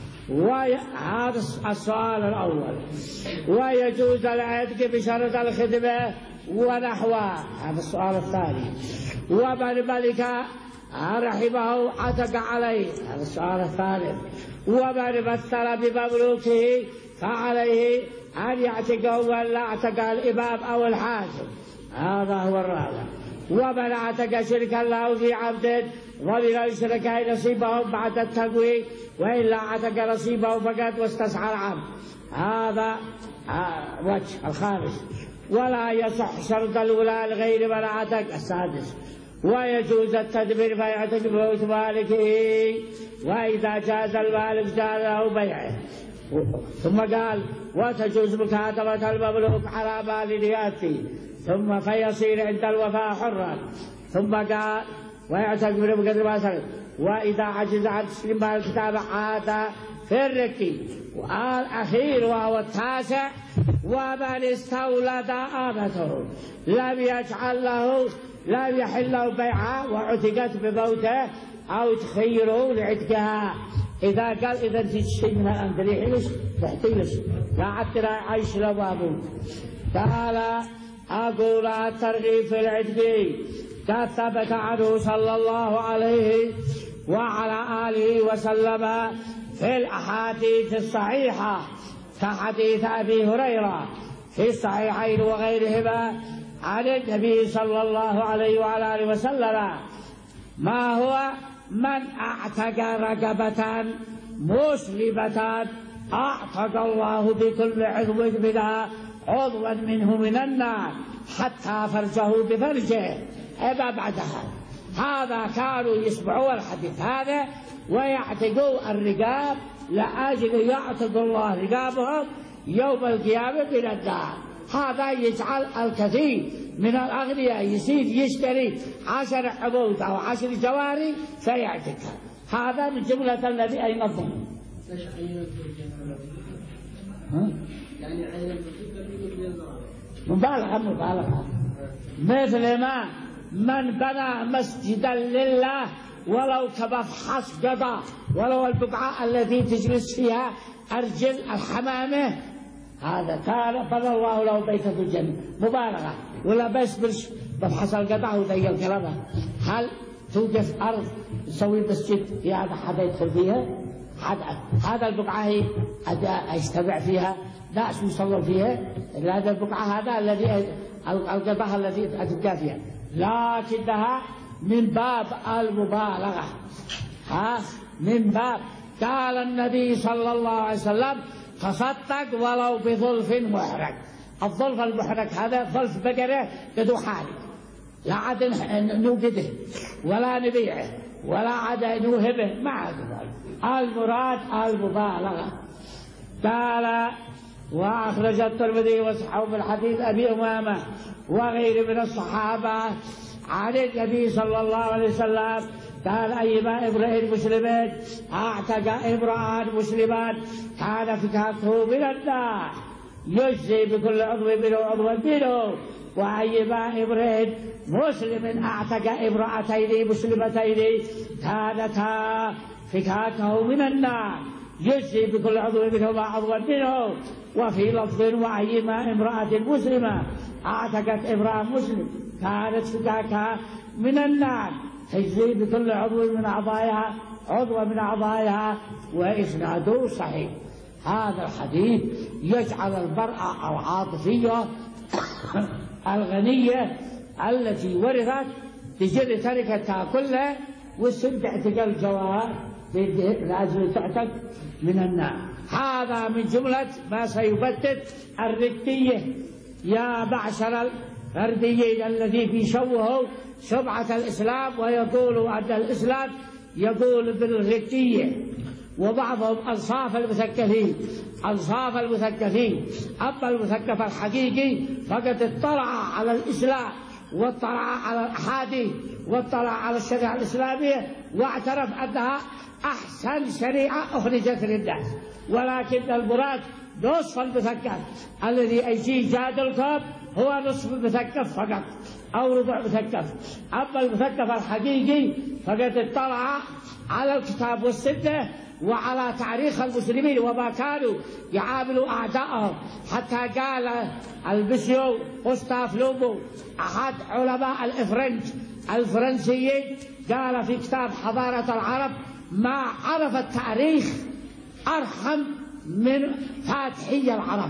وهذا السؤال الأول. ويجوز العتق بشرط الخدمة ونحوه، هذا السؤال الثاني. ومن ملك رحمه عتق عليه، هذا السؤال الثالث. ومن مثل بمملوكه فعليه أن يعتقه ولا اعتق الإمام أو الحاكم، هذا هو الرابع. ومن اعتق شركا له في عبد ومن الشركاء نصيبهم بعد التقويم، وإلا اعتق نصيبه فقط واستسعى العبد، هذا وجه الخامس. ولا يصح شرط الولاء لغير من اعتق، السادس. ويجوز التدبير فيعتق بموت مالكه، وإذا جاز المالك جاز له بيعه. ثم قال وتجوز مكاتبة المملوك على مال يأتي ثم فيصير عند الوفاء حرا. ثم قال ويعتق بقدر ما سلم، وإذا عجز عن تسليم الكتاب عاد في الركي. والأخير وهو التاسع ومن استولد آمته لم يجعل له لم يحل له بيعها وعتقت بموته أو تخيره لعتقها. إذا قال إذا تجي شيء من الأندري حلش تحتيلش لا عترا عيش لبابوك. تعالى أقول الترغيب في العتق قد ثبت عنه صلى الله عليه وعلى آله وسلم في الأحاديث الصحيحة كحديث أبي هريرة في الصحيحين وغيرهما عن النبي صلى الله عليه وعلى آله وسلم ما هو من أعتق رقبة مسلمة أعتق الله بكل عضو منها عضوا منه من النار حتى فرجه بفرجه. إذا بعدها هذا كانوا يسمعوا الحديث هذا ويعتقوا الرقاب لأجل يعتق الله رقابهم يوم القيامة من النار. هذا يجعل الكثير من الأغنياء يصير يشتري عشر عبود أو عشر جواري فيعتقها. هذا من جملة الذي ينظم. مبالغة مبالغة مثل ما من بنى مسجدا لله ولو كمفحص قضاء، ولو البقعة التي تجلس فيها أرجل الحمامة، هذا كان بنى الله له بيتا في الجنة. مبالغة ولا بس برش مفحص القضاء وذي الكلام. هل توجد أرض تسوي مسجد في هذا حدا يدخل فيها؟ هذا البقعة هي يجتمع فيها ناس يصلوا فيها، هذا البقعة هذا الذي القضاء الذي تبقى فيها، لكنها من باب المبالغة. ها من باب قال النبي صلى الله عليه وسلم تصدق ولو بظلف محرق. الظلف المحرق هذا ظلف بقرة قدو حالي، لا عاد نوجده ولا نبيعه ولا عاد نوهبه، ما عاد المراد المبالغة. قال وأخرج الترمذي وصححه من حديث أبي أمامة وغيره من الصحابة عن النبي صلى الله عليه وسلم قال أيما امرئ مسلم اعتق امرأ مسلما كان فكاكه من النار يجزي بكل عضو منه عضوا منه، وأيما امرئ مسلم اعتق امرأتين مسلمتين كانتا فكاكه من النار يجزي بكل عضو منهما عضوا منه. وفي لفظ وأيما امرأة مسلمة اعتقت امرأة مسلم كانت فكاكها من النار تجزي بكل عضو من أعضائها عضو من أعضائها، وإسناده صحيح. هذا الحديث يجعل المرأة العاطفية الغنية التي ورثت تجري تركتها كلها والسن تعتق الجوار لأجل تعتق من النار. هذا من جملة ما سيبدد الردية يا معشر الرديين الذي بيشوهوا سمعة الإسلام ويقولوا أن الإسلام يقول بالردية، وبعضهم أنصاف المثقفين أنصاف المثقفين. أما المثقف الحقيقي فقد اطلع على الإسلام واطلع على الأحاديث واطلع على الشريعة الإسلامية واعترف أنها أحسن شريعة أخرجت للناس. ولكن المراد نصف المثقف الذي يجي يجادلكم هو نصف المثقف فقط أو ربع مثقف. أما المثقف الحقيقي فقد اطلع على الكتاب والسنة وعلى تاريخ المسلمين وما كانوا يعاملوا أعدائهم، حتى قال البسيو غوستاف لوبو أحد علماء الإفرنج الفرنسيين قال في كتاب حضارة العرب ما عرف التاريخ أرحم من فاتحي العرب،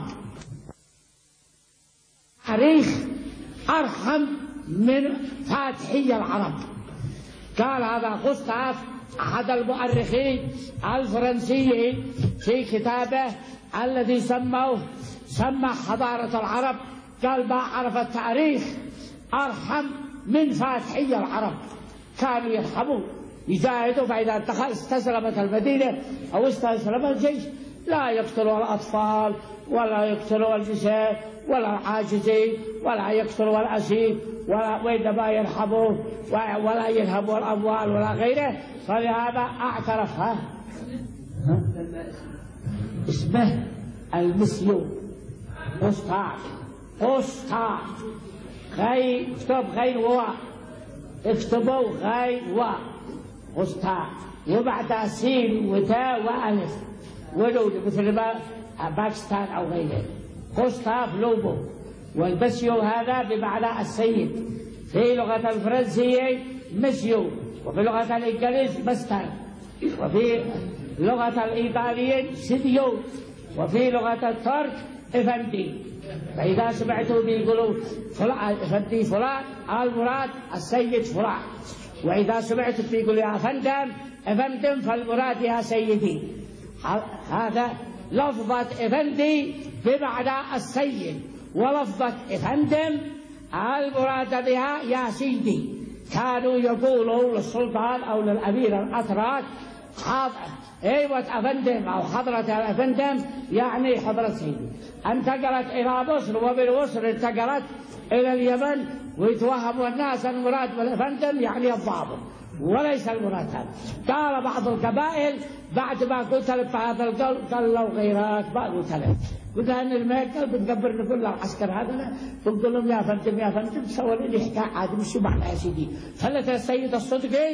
تاريخ أرحم من فاتحي العرب. قال هذا غوستاف أحد المؤرخين الفرنسيين في كتابه الذي سموه سمى حضارة العرب، قال ما عرف التاريخ أرحم من فاتحي العرب، كانوا يرحمون يجاهدوا، فإذا استسلمت المدينة أو استسلم الجيش لا يقتلوا الأطفال ولا يقتلوا النساء ولا العاجزين ولا يقتلوا الأسير ولا وإنما يرحموا ولا ينهبوا الأموال ولا غيره. فلهذا اعترف ها اسمه المسيو غوستاف غوستاف غي اكتب غير و اكتبوا غير و غوستاف وبعدها سين وتاء وألف ولود مثل ما باكستان أو غيره. غوستاف لوبو، والمسيو هذا بمعنى السيد في لغة الفرنسية مسيو، وفي لغة الإنجليز مستر، وفي لغة الإيطالية سيديو، وفي لغة الترك إفندي. فإذا سمعتوا بيقولوا فلان إفندي فلان المراد السيد فلان، وإذا سمعتوا بيقولوا يا فندم إفندم فالمراد يا سيدي. هذا لفظة إفندي بمعنى السيد، ولفظة إفندم المراد بها يا سيدي. كانوا يقولوا للسلطان أو للأمير الأتراك أيوة أفندم أو حضرة الأفندم يعني حضرة سيدي. انتقلت إلى مصر، ومن مصر انتقلت إلى اليمن، ويتوهم الناس المراد بالأفندم يعني الضابط وليس المراد هذا. قال بعض القبائل بعد ما قلت لك هذا القول قال لو غيرك ما قلت لك، قلت أن الميكل بنقبر نقول للعسكر هذا بنقول لهم يا فندم يا فندم سووا لي حكاية عاد مش معنى يا سيدي. خلت السيد الصدقي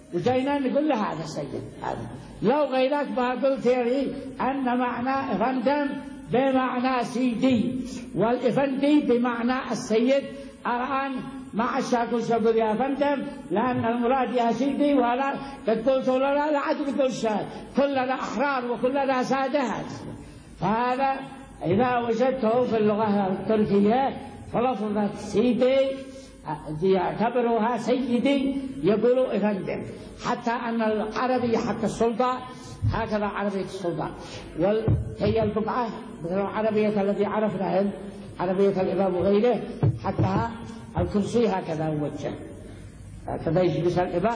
وجينا نقول له هذا السيد هذا. لو غيرك ما قلت لي أن معنى إفندم بمعنى سيدي والإفندي بمعنى السيد، الآن مع الشاكل شبر يا فندم، لأن المراد يا سيدي، ولا قلت له لا لا عاد تقول شاد، كلنا أحرار وكلنا سادات. فهذا إذا وجدته في اللغة التركية فلفظة سيدي يعتبروها سيدي، يقولوا إفندم. حتى أن العربي حتى السلطة هكذا عربية السلطة، وهي البقعة العربية التي عرفناها عربية الإمام وغيره، حتى الكرسي هكذا وجه هكذا يجلس الإمام،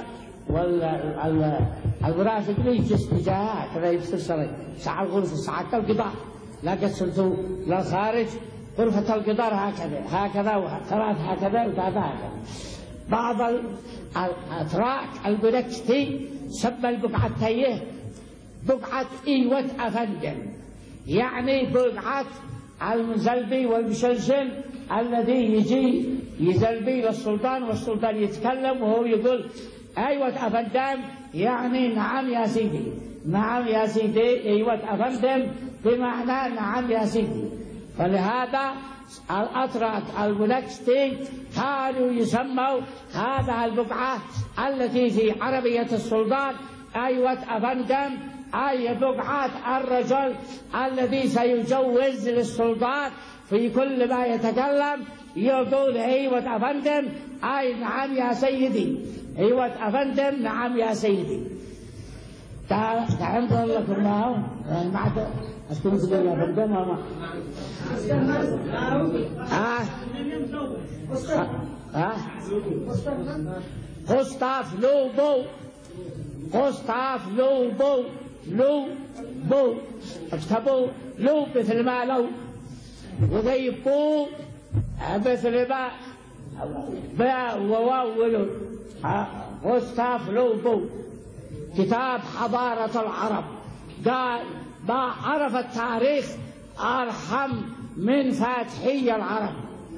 والمرافق يجلس تجاهه هكذا يسترسل ساعة الغرفة ساعة القضاء، لا قصرته لا خارج غرفة القدر هكذا هكذا وثلاث هكذا وثلاث هكذا. بعض الأتراك البركتي سمى البقعتيه بقعة إيوة أفندم، يعني بقعة المزلبي والمشلشل الذي يجي يزلبي للسلطان والسلطان يتكلم وهو يقول أيوة أفندم، يعني نعم يا سيدي، نعم يا سيدي، أيوة أفندم بمعنى نعم يا سيدي. فلهذا الأتراك البلكستي كانوا يسموا هذا البقعة التي في عربية السلطان أيوة أفندم، أي بقعة الرجل الذي سيجوز للسلطان في كل ما يتكلم يقول أيوة أفندم، أي نعم يا سيدي، أيوة أفندم نعم يا سيدي. تعال تعال نقول لكم معهم ما عاد أسكن تقول يا فندم ما آه آه غوستاف لوبو غوستاف لوبو لوبو اكتبوا لو مثل ما لو وذيبوا مثل ما باء وواو ولو غوستاف لوبو كتاب حضارة العرب. قال ما عرف التاريخ أرحم من فاتحي العرب.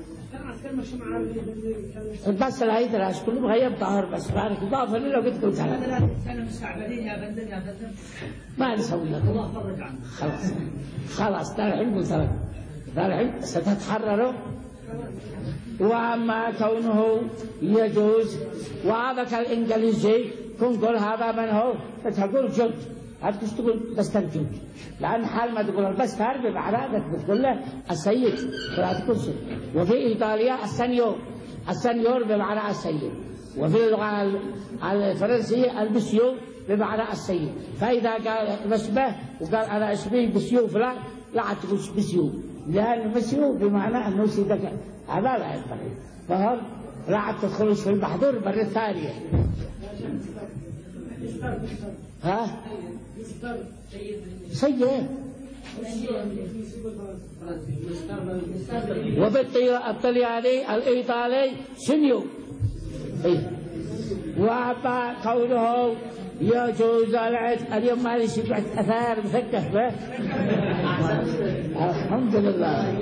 بس الهيدراش كلهم غيب طاهر بس بارك الله لو قلت قلت هذا كانوا مستعبدين يا بندن يا بندن ما نسوي لك الله فرج عنه. خلاص خلاص ترى الحين قلت لك ترى الحين ستتحرروا. وأما كونه يجوز وهذا كالإنجليزي كن قول هذا من هو تقول جود هتكش تقول بستنجد، لأن حال ما تقول البستار بمعنى تقول له السيد فلا تقول سيد. وفي إيطاليا السنيور السنيور بمعنى السيد، وفي اللغة الفرنسية البسيو بمعنى السيد. فإذا قال اسمه وقال أنا اسمي بسيو فلان لا تقول بسيو، لأن بسيو بمعنى أنه سيدك هذا لا ينبغي. فهم لا تدخلوش في المحظور مرة ثانية. ها سيد وبالطلياني الإيطالي سنيو. وأما كونه يجوز العتق اليوم ما لي شبعت أثار مثقف به الحمد لله.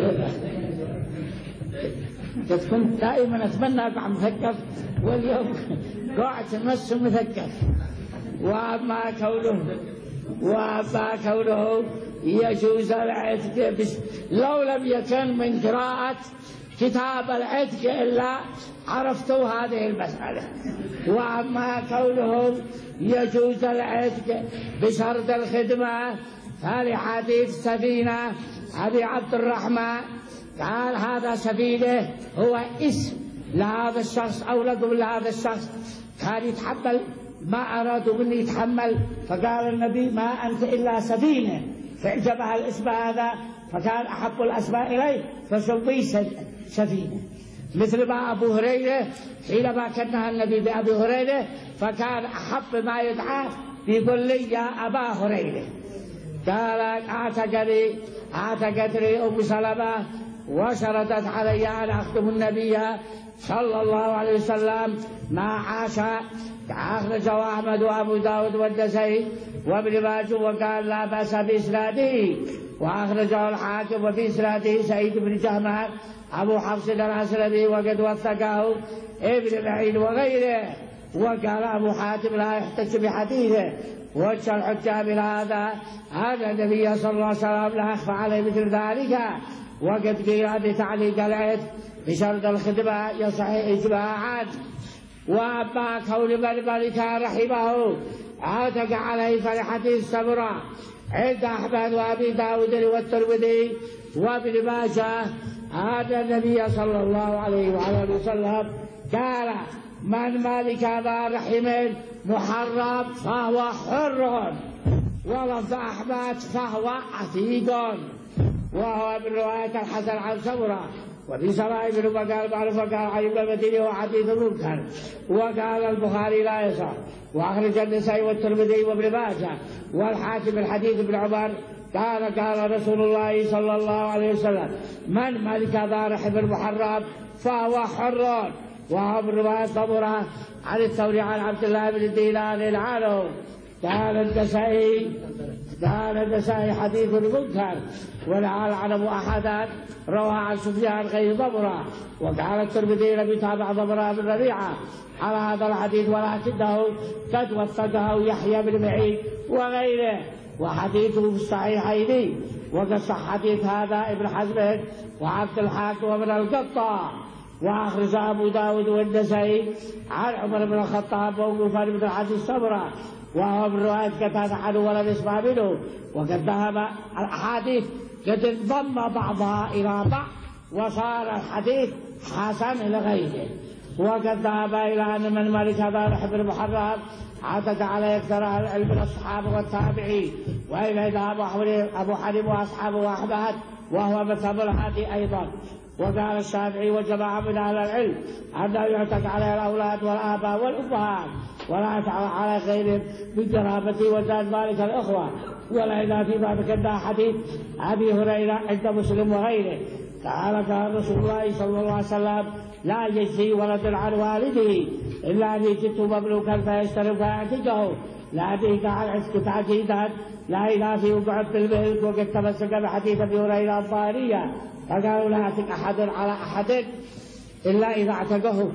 كنت دائما أتمنى أقع مثقف واليوم قاعد نص مثقف. وأما كونه وأما كونه يجوز العتق لو لم يكن من قراءة كتاب العتق إلا عرفتوا هذه المسألة. وأما كونه يجوز العتق بشرط الخدمة فلحديث سفينة أبي عبد الرحمن قال هذا سفينة هو اسم لهذا الشخص أو لقب لهذا الشخص كان يتحمل ما أرادوا مني يتحمل، فقال النبي ما أنت إلا سفينة، فاعجبها الاسم هذا فكان أحب الأسماء إليه فسمي سفينة. مثل ما أبو هريرة حينما كنها النبي بأبي هريرة فكان أحب ما يدعى يقول لي يا أبا هريرة. قال اعتقدي اعتقدني أم سلمة وشردت علي أن أخدم النبي صلى الله عليه وسلم ما عاش. أخرجه أحمد وأبو داود والنسائي وابن ماجه وقال لا بأس بإسناده. وأخرجه الحاكم وفي إسناده سعيد بن جهمان أبو حفص العسلمي وقد وثقه ابن معين وغيره. وقال أبو حاتم لا يحتج بحديثه. وجه الحجة من هذا أن النبي صلى الله عليه وسلم لا يخفى عليه مثل ذلك، وقد قيل بتعليق العيد بشرط الخدمة يصح إجماعا. وأما كون من ملك رحمه عاتق عليه فلحديث سمرة عند أحمد وأبي داود والترمذي وابن ماجه أن النبي صلى الله عليه وعلى وسلم قال من ملك ذا رحم محرم فهو حر، ولفظ أحمد فهو عتيق، وهو من رواية الحسن عن سمرة. وفي سماء بن قال معروف قال عن ابن المديني وحديث منكر. وقال البخاري لا يصح. وأخرج النسائي والترمذي وابن ماجه والحاكم الحديث ابن عمر قال قال رسول الله صلى الله عليه وسلم من ملك ذا رحم المحرم فهو حر، وهو من رواية سمرة عن الثوري عن عبد الله بن دينار عنه. قال النسائي قال النسائي حديث منكر، ولا أعلم أحدا روى عن سفيان غير ضمرة. وقال الترمذي لم يتابع ضمرة بن ربيعة على هذا الحديث، ولكنه قد وثقه يحيى بن معين وغيره، وحديثه في الصحيحين. وقد صح حديث هذا ابن حزم وعبد الحاكم وابن القطاع. وأخرج أبو داود والنسائي عن عمر بن الخطاب موقوفا بن حديث سمرة، وهو من رواية قتادة عنه ولم يسمع منه. وقد ذهب الأحاديث قد انضم بعضها إلى بعض وصار الحديث حسن لغيره. وقد ذهب إلى أن من ملك هذا رحم المحرم عتق عليه أكثر أهل العلم من الصحابة والتابعين، وإلى ذهب أبو حنيفة وأصحابه وأحمد، وهو مذهب الهادي أيضا. وقال الشافعي وجماعة من أهل العلم أنه يعتق عليه الأولاد والآباء والأمهات، ولا يعتق على غيرهم من جرابته، وزاد ذلك الأخوة. ولا فيما ذكرنا حديث أبي هريرة عند مسلم وغيره قال قال رسول الله صلى الله عليه وسلم لا يجزي ولد عن والده إلا أن يجده مملوكا فيشتري فيعتقه، لا أدريك عن عتق تعجيدا لا إله فيه وقعد بالملك. وقد تمسك بحديث أبي هريرة الظاهرية فقالوا لا يعتق أحد على أحد إلا إذا اعتقه،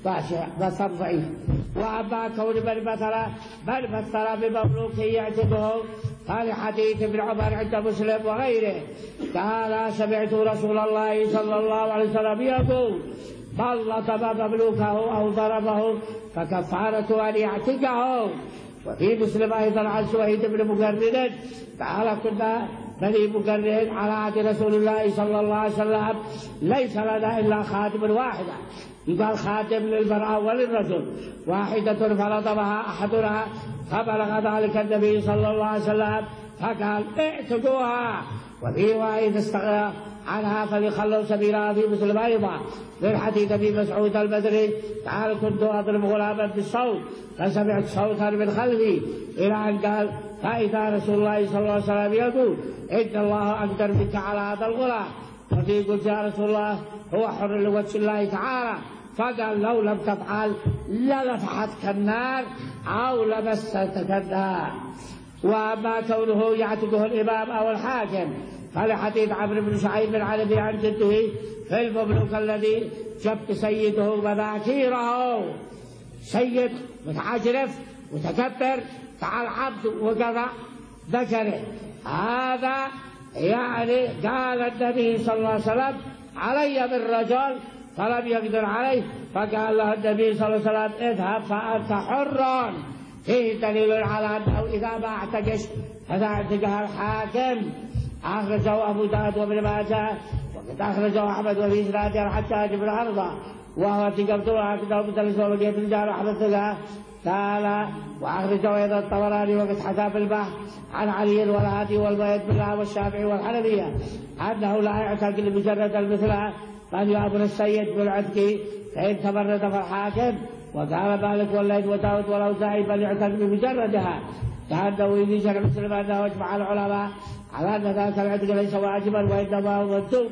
بس ضعيف. وأما كون من مثل من مثل بمملوك يعتقه قال حديث ابن عمر عند مسلم وغيره قال سمعت رسول الله صلى الله عليه وسلم يقول من لطم مملوكه أو ضربه فكفارته أن يعتقه. وفي مسلم أيضا عن سويد بن مقرن قال كنا بني مقرن على عهد رسول الله صلى الله عليه وسلم ليس لنا إلا خادم واحدة، يقال خادم للمرأة وللرجل واحدة فلطمها أحدنا، فبلغ ذلك النبي صلى الله عليه وسلم فقال اعتقوها. وفي رواية استغنى عنها فليخلوا سبيلها في مسلم أيضا من حديث أبي مسعود البدري قال كنت أضرب غلاما بالصوت فسمعت صوتا من خلفي إلى أن قال فإذا رسول الله صلى الله عليه وسلم يقول إن الله أقدر بك على هذا الغلام. ففي قلت يا رسول الله هو حر لوجه الله تعالى، فقال لو لم تفعل للفحتك النار أو لمستك النار. وأما كونه يعتقه الإمام أو الحاكم فلحديث عمرو بن شعيب عن أبي عن جده في المملوك الذي جبت سيده مذاكيره، سيد متعجرف متكبر فعل عبد وقضى ذكره، هذا يعني قال النبي صلى الله عليه وسلم علي بالرجل فلم يقدر عليه، فقال له النبي صلى الله عليه وسلم اذهب فأنت حر. فيه دليل على أنه إذا ما اعتقش فإذا اعتقها الحاكم. أخرجه أبو داود وابن ماجه وقد أخرجه أحمد وفي إسناد الحجاج بن عرضة وهو تقبضه كتاب مدلس وبقية الرجال أحمد ثقة قال. وأخرجه أيضا الطبراني وقد حكى في البحث عن علي والهادي والبيت بالله والشافعي والحنفية أنه لا يعتقد بمجرد المثلى بل يأمر السيد بالعتق فإن تمرد فالحاكم. وقال مالك والليث وداود والأوزاعي بل يعتقد بمجردها، كأنه في شرع مسلم أنه اجمع العلماء على أن ذاك العتق ليس واجبا وإنما هو مندوب.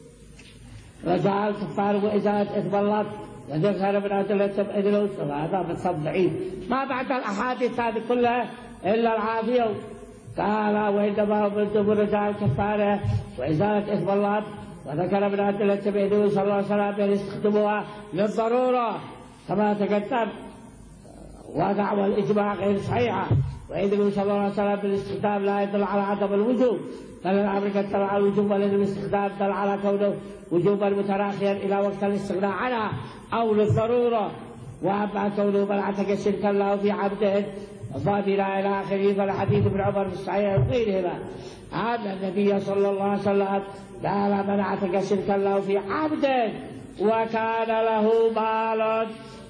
رجاء الكفار وإزالة إثم الله وذكر من أدلة تبعيد الأسر، هذا بالصد ضعيف ما بعد الأحاديث هذه كلها إلا العافية. قال وإنما هو مندوب رجاء الكفار وإزالة إثم الله وذكر من أدلة تبعيد صلى الله عليه وسلم بأن يستخدموها للضرورة كما تقدم. ودعوى الإجماع غير صحيحة، وإذ النبي صلى الله عليه وسلم بالاستخدام لا يدل على عدم الوجوب، بل الأمر قد دل على الوجوب، ولأن الاستخدام دل على كونه وجوبا متراخيا إلى وقت الاستغناء عنها أو للضرورة. وأما كونه من اعتقد شركا له في عبده ضابنا إلى آخره، فالحديث ابن عمر في الصحيح وغيرهما أن النبي صلى الله عليه وسلم قال من اعتقد شركا له في عبده وكان له مال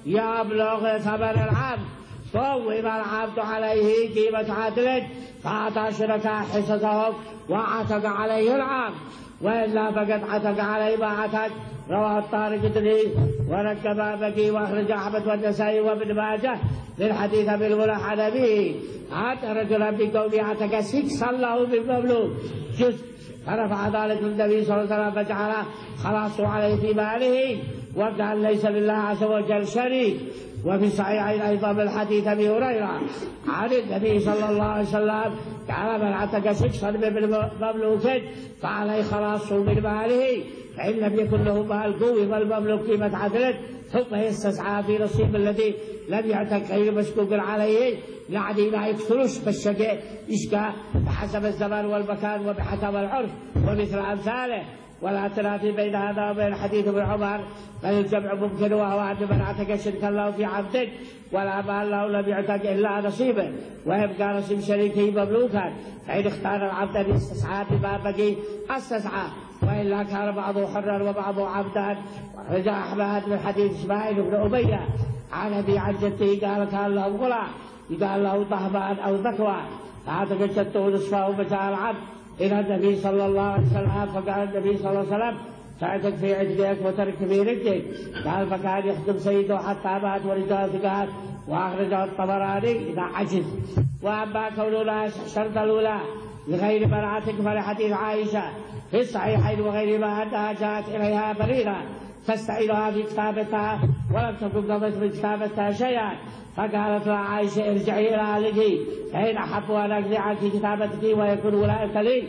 يبلغ ثمن العبد قوم العبد عليه قيمة عدل فأعطى شركاء حصتهم وعتق عليه العبد، وإلا فقد عتق عليه ما عتق. رواه الطارقطني وركب بكي وأخرج أحمد والنسائي وابن ماجه من حديث ابي الملحن به أن رجلا بقوم عتق سكسا له بالمملوك جزء، فرفع ذلك للنبي صلى الله عليه وسلم فجعل خلاصه عليه في ماله وقال ليس لله عز وجل شريك. وفي الصحيحين أيضا من حديث أبي هريرة عن النبي صلى الله عليه وسلم قال من عتق سكسا بالمملوك فعليه خلاصه من ماله، فإن لم يكن له مال قوم المملوك قيمة عدل ثم يستسعى في نصيب الذي لم يعتق غير مشكوك عليه يعني لا يكثرش بالشقاء يشقى بحسب الزمان والمكان وبحسب العرف ومثل أمثاله، ولا تنافي بين هذا وبين حديث ابن عمر، بل الجمع ممكن، وهو أن من اعتق شركا له في عبد ولا مال له لم يعتق إلا نصيبه ويبقى نصيب شريكه مملوكا، فإن اختار العبد أن يستسعى بما بقي استسعى، وإلا كان بعضه حرا وبعضه عبدا. ورجع أحمد من حديث إسماعيل بن أمية عن أبي عن جده قال كان له غلام يقال له ضهبان أو ذكوان فاعتق جده نصفه فجاء العبد إلى النبي صلى الله عليه وسلم فقال النبي صلى الله عليه وسلم فاعتق في عجلك وترك في رجلك، قال فكان يخدم سيده حتى مات ورجال ثقات، وأخرجه الطبراني إذا عجز. وأما كونه لا شرط الأولى لغير من عتق فلحديث عائشة في الصحيحين وغيرهما أنها جاءت إليها بريرة تستعينها في كتابتها ولم تكن قضت في كتابتها شيئا، فقالت لها عائشة ارجعي إلى أهلك فإن أحب أن أقضي عنك كتابتك ويكون ولاءك لي،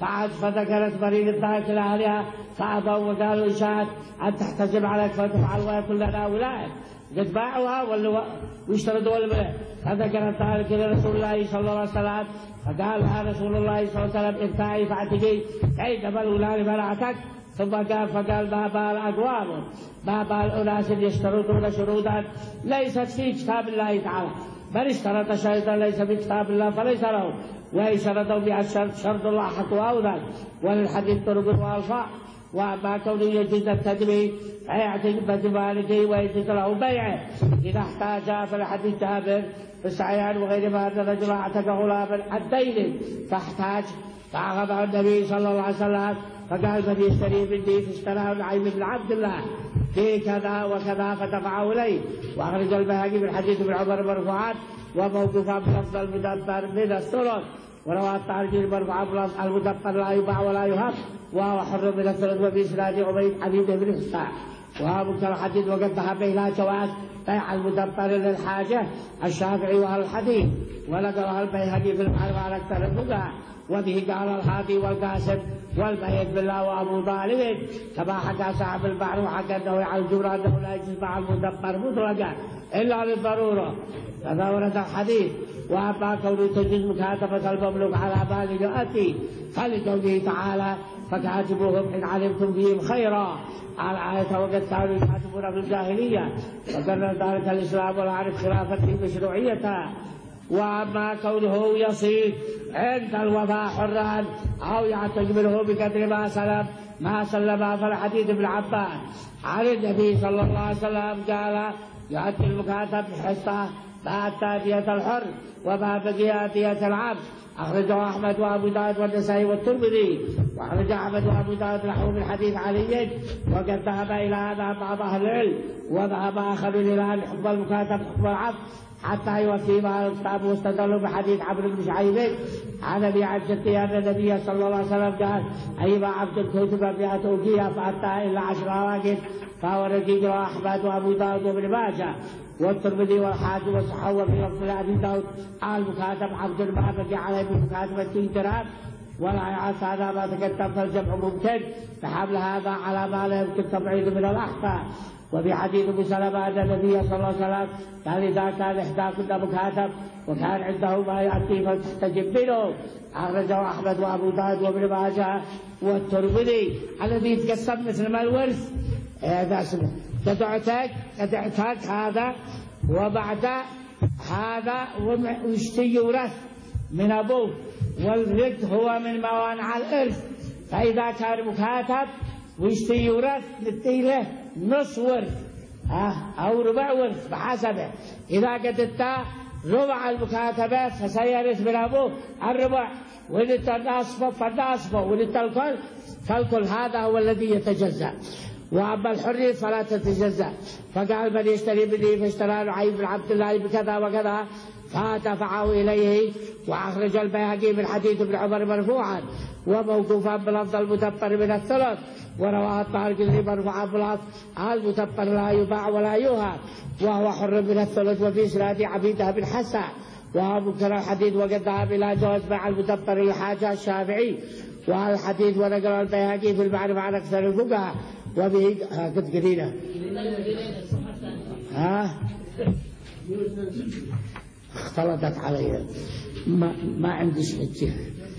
فذكرت بريرة ذلك لأهلها فأبوا وقالوا إن شاءت أن تحتجب عليك فتفعل ويكون لنا ولاءك، قد باعوها واشترطوا الولاء، فذكرت ذلك لرسول الله صلى الله عليه وسلم فقال لها رسول الله صلى الله عليه وسلم ارتعي فاعتقي عندما الولاء لمنعتك، ثم قال فقال ما بال أقوام ما بال أناس يشترطون شروطا ليست في كتاب الله تعالى، بل اشترط شرطا ليس في كتاب الله فليس له، وإن شرطوا بها الشرط شرط الله حق أوذن، وللحديث طرق وألفاظ. وما كونه يجوز التدبير فيعتق بمالكه ويجوز له بيعه إذا احتاج، فالحديث جابر في الصحيحين وغيرهما أن الرجل اعتق غلاما عن دين فاحتاج فأخذه النبي صلى الله عليه وسلم فقال من يشتري مني فاشتراه نعيم بن عبد الله في كذا وكذا فدفعه إليه. وأخرج البيهقي من حديث ابن عمر مرفوعا وموقوفا بلفظ المدبر من الثلث، وروى الطارقي مرفوعا بلفظ المدبر لا يباع ولا يهب وهو حر من الثلث، وبإسناد عبيد حبيب بن حسان وهو منكر الحديث، وقد ذهب إلى جواز بيع المدبر للحاجة الشافعي وأهل الحديث، ونقلها البيهقي في المعرفة على أكثر الفقهاء، وبه قال الحادي والقاسم والبيت بالله وأبو طالب كما حكى صاحب البحر وحكى أنه على الجمرة أنه لا يجوز مع المدبر مطلقا إلا للضرورة، كما ورد الحديث. وأما كونه تجوز مكاتبة المملوك على مال يؤتي فلقوله تعالى فكاتبوهم إن علمتم فيهم خيرا الآية، وقد كانوا يكاتبون في الجاهلية وكرر ذلك الإسلام ولا عرف خلافته مشروعيتها. وأما كونه يصير عند الوفاء حرا أو يعتق منه بقدر ما سلم ما سلم، فالحديث ابن عباس عن النبي صلى الله عليه وسلم قال يؤتي المكاتب حصة ما أتى دية الحر وما بقي دية العبد. أخرجه أحمد وأبو داود والنسائي والترمذي. وأخرج أحمد وأبو داود نحو من حديث علي، وقد ذهب إلى هذا بعض أهل العلم، وذهب آخر إلى أن حب المكاتب حب العبد حتى يوفي ما الكتاب، واستدلوا بحديث عمرو بن شعيب عن أبي عن جده أن النبي صلى الله عليه وسلم قال أيما عبد كتب مئة أوقية فأتى إلا عشر أواقف فهو رقيق. وأحمد وأبو داود وابن ماجه والترمذي والحاكم والصحوة في لفظ أبي داود المكاتب عبد ما بقي عليه بمكاتبة درهم ولا يعصى هذا ما تكتب، فالجمع ممكن فحمل هذا على ما لا يمكن تبعيد من الأخطاء. وفي حديث ابو سلمة ان النبي صلى الله عليه وسلم قال اذا كان احداكن مكاتب وكان عنده ما ياتي فلتحتجب منه. اخرجه احمد وابو داود وابن ماجه والترمذي. الذي يتقسم مثل ما الورث هذا اسمه قد اعتق قد اعتق هذا وبعد هذا ويشتي يورث من ابوه، والرد هو من موانع الارث. فاذا كان مكاتب ويشتي يورث نديله نص ورث او ربع ورث بحسبه. اذا قدرت ربع المكاتبة فسيرث من ابوه الربع، ولدت نصفه فنصفه، ولدت الكل فالكل. هذا هو الذي يتجزأ. واما الحرية فلا تتجزأ. فقال من يشتري مني فاشترى نعيم بن عبد الله بكذا وكذا فدفعه اليه. واخرج البيهقي من حديث ابن عمر مرفوعا وموقوفا بلفظ المتبر من الثلث، ورواه الطارقطني مرفوعا بلفظ المتبر لا يباع ولا يوهب، وهو حر من الثلث. وفي اسناد عبيده بن حسن وهو منكر الحديث وقد ذهب الى جواز بيع المتبر للحاجه الشافعي. وهذا الحديث ونقل البيهقي في المعرفة عن اكثر الفقهاء. وبه قد قليلا ها اختلطت علي ما, ما عندي حجه.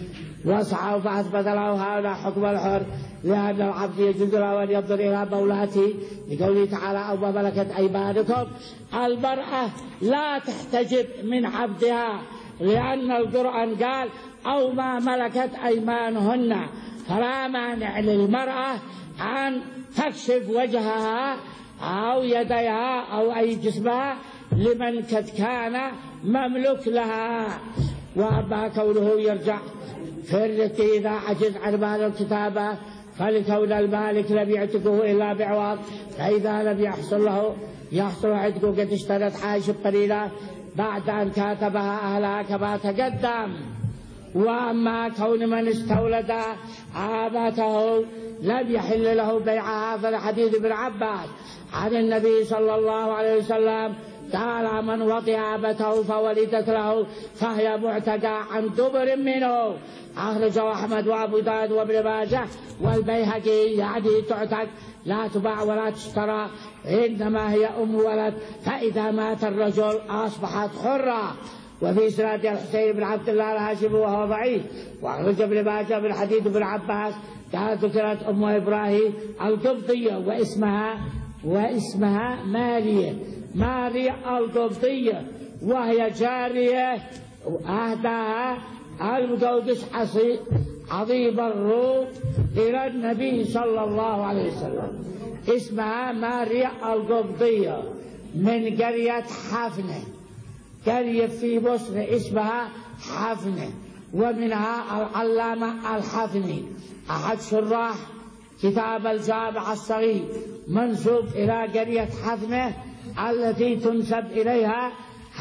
وصحه فاثبت له هذا حكم الحر، لان العبد يجوز له ان ينظر الى مولاته لقوله تعالى او ما ملكت ايمانكم. المراه لا تحتجب من عبدها، لان القران قال او ما ملكت ايمانهن، فلا مانع للمراه أن تكشف وجهها أو يديها أو أي جسمها لمن قد كان مملوك لها. وأما كونه يرجع في الرق إذا عجز عن مال الكتابة فلكون المالك لم يعتقه إلا بعوض، فإذا لم يحصل له يحصل عتقه قد اشترت حاجب قليلة بعد أن كاتبها أهلها كما تقدم. وأما كون من استولد عابته لم يحل له بيعها، فالحديث ابن عباس عن النبي صلى الله عليه وسلم قال من وطئ عابته فولدت له فهي معتقى عن دبر منه. أخرجه أحمد وأبو داود وابن ماجه والبيهقي. يعني تعتق لا تباع ولا تشترى، إنما هي أم ولد، فإذا مات الرجل أصبحت حرة. وفي إسناد الحسين بن عبد الله الهاشمي وهو ضعيف. وأخرج ابن ماجه من حديث ابن عباس قال ذكرت أم إبراهيم القبطية واسمها واسمها ماريا ماريا القبطية، وهي جارية أهداها المقوقس عظيم الروم إلى النبي صلى الله عليه وسلم. اسمها ماريا القبطية من قرية حفنة، قرية في مصر اسمها حفنة، ومنها العلامة الحفني أحد شراح كتاب الجامع الصغير منسوب إلى قرية حفنة التي تنسب إليها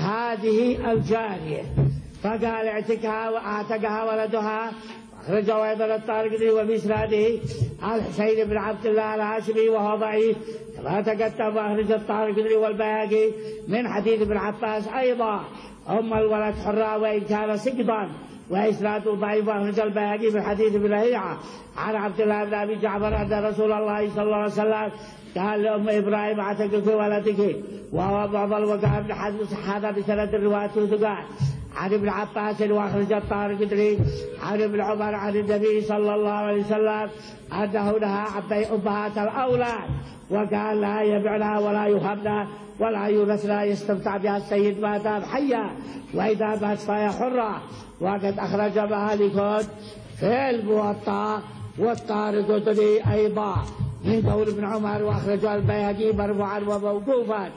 هذه الجارية. فقال اعتقها واعتقها ولدها. أخرجه أيضا الطارقطني وبإسناده الحسين بن عبد الله الهاشمي وهو ضعيف كما تقدم. وأخرج الطارقطني والبيهقي من حديث ابن عباس أيضا أم الولد حرة وإن كان سقطا وإسناده ضعيف. وأخرج البيهقي من حديث ابن لهيعة عن عبد الله بن أبي جعفر أن رسول الله صلى الله عليه وسلم قال لأم إبراهيم اعتقك ولدك، وهو بعض الوقائع بن حديث هذا بسند الرواية وثقات عن ابن عباس. وأخرج الطارقطني عن ابن عمر عن النبي صلى الله عليه وسلم أنه نهى عن بيع أمهات الأولاد، وقال لا يبعنا ولا يهبنا ولا يورثنا يستمتع بها السيد ما دام حيا، وإذا مات فهي حرة. وقد أخرج مالك في الموطأ والطارقطني أيضا من قول ابن عمر. وأخرج البيهقي مرفوعا وموقوفا.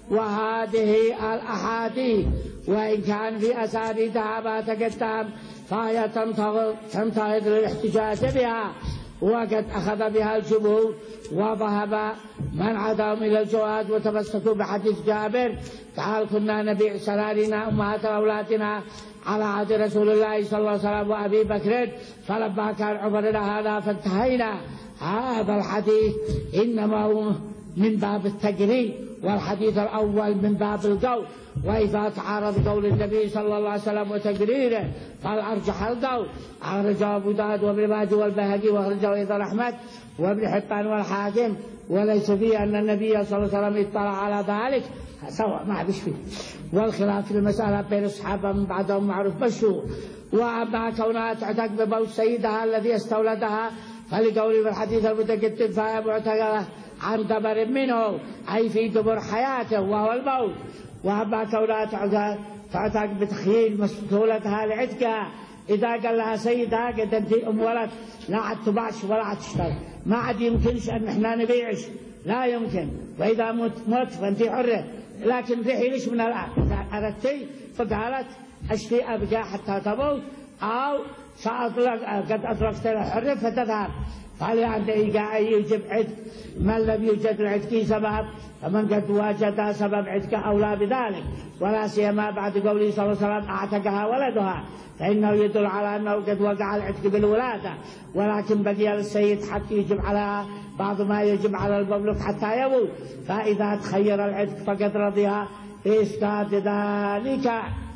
وهذه الأحاديث وإن كان في أسانيدها ما تقدم فهي تنتهض للاحتجاج بها، وقد أخذ بها الجمهور وذهب من عداهم إلى الجواز وتمسكوا بحديث جابر قال كنا نبيع سرارنا أمهات أولادنا على عهد رسول الله صلى الله عليه وسلم وأبي بكر، فلما كان عمرنا هذا فانتهينا. هذا الحديث إنما هو من باب التقريب والحديث الأول من باب القول. وإذا تعارض قول النبي صلى الله عليه وسلم وتقريره فالأرجح القول. أخرجه أبو داود وابن ماجه والبيهقي وأخرجه أيضا أحمد وابن حبان والحاكم، وليس فيه أن النبي صلى الله عليه وسلم اطلع على ذلك، سواء ما بش فيه. والخلاف في المسألة بين الصحابة من بعدهم معروف مشهور. وأما كونها تعتق بموت سيدها الذي استولدها فلقوله في الحديث المتقدم فهي معتقة عن دبر منه، أي في دبر حياته وهو الموت. وأما كونها تعتق بتخييل مسؤولتها لعتقها، إذا قال لها سيدها قد أنت أم ولد لا عاد تباعش ولا عاد تشتغل، ما عاد يمكنش أن احنا نبيعش، لا يمكن. وإذا مت مت فأنت حرة، لكن رحي ليش من الآن إذا أردتي فقالت أشتي أبقى حتى تموت، أو سأطلق قد أطلقت الحرة فتذهب. قال عنده إيقاع يجب عتق من لم يوجد العتق سبب، فمن قد وجد سبب عتق أولى بذلك، ولا سيما بعد قوله صلى الله عليه وسلم أعتقها ولدها، فإنه يدل على أنه قد وقع العتق بالولادة، ولكن بقي للسيد حتى يجب على بعض ما يجب على المملوك حتى يموت. فإذا تخير العتق فقد رضيها بإسقاط ذلك.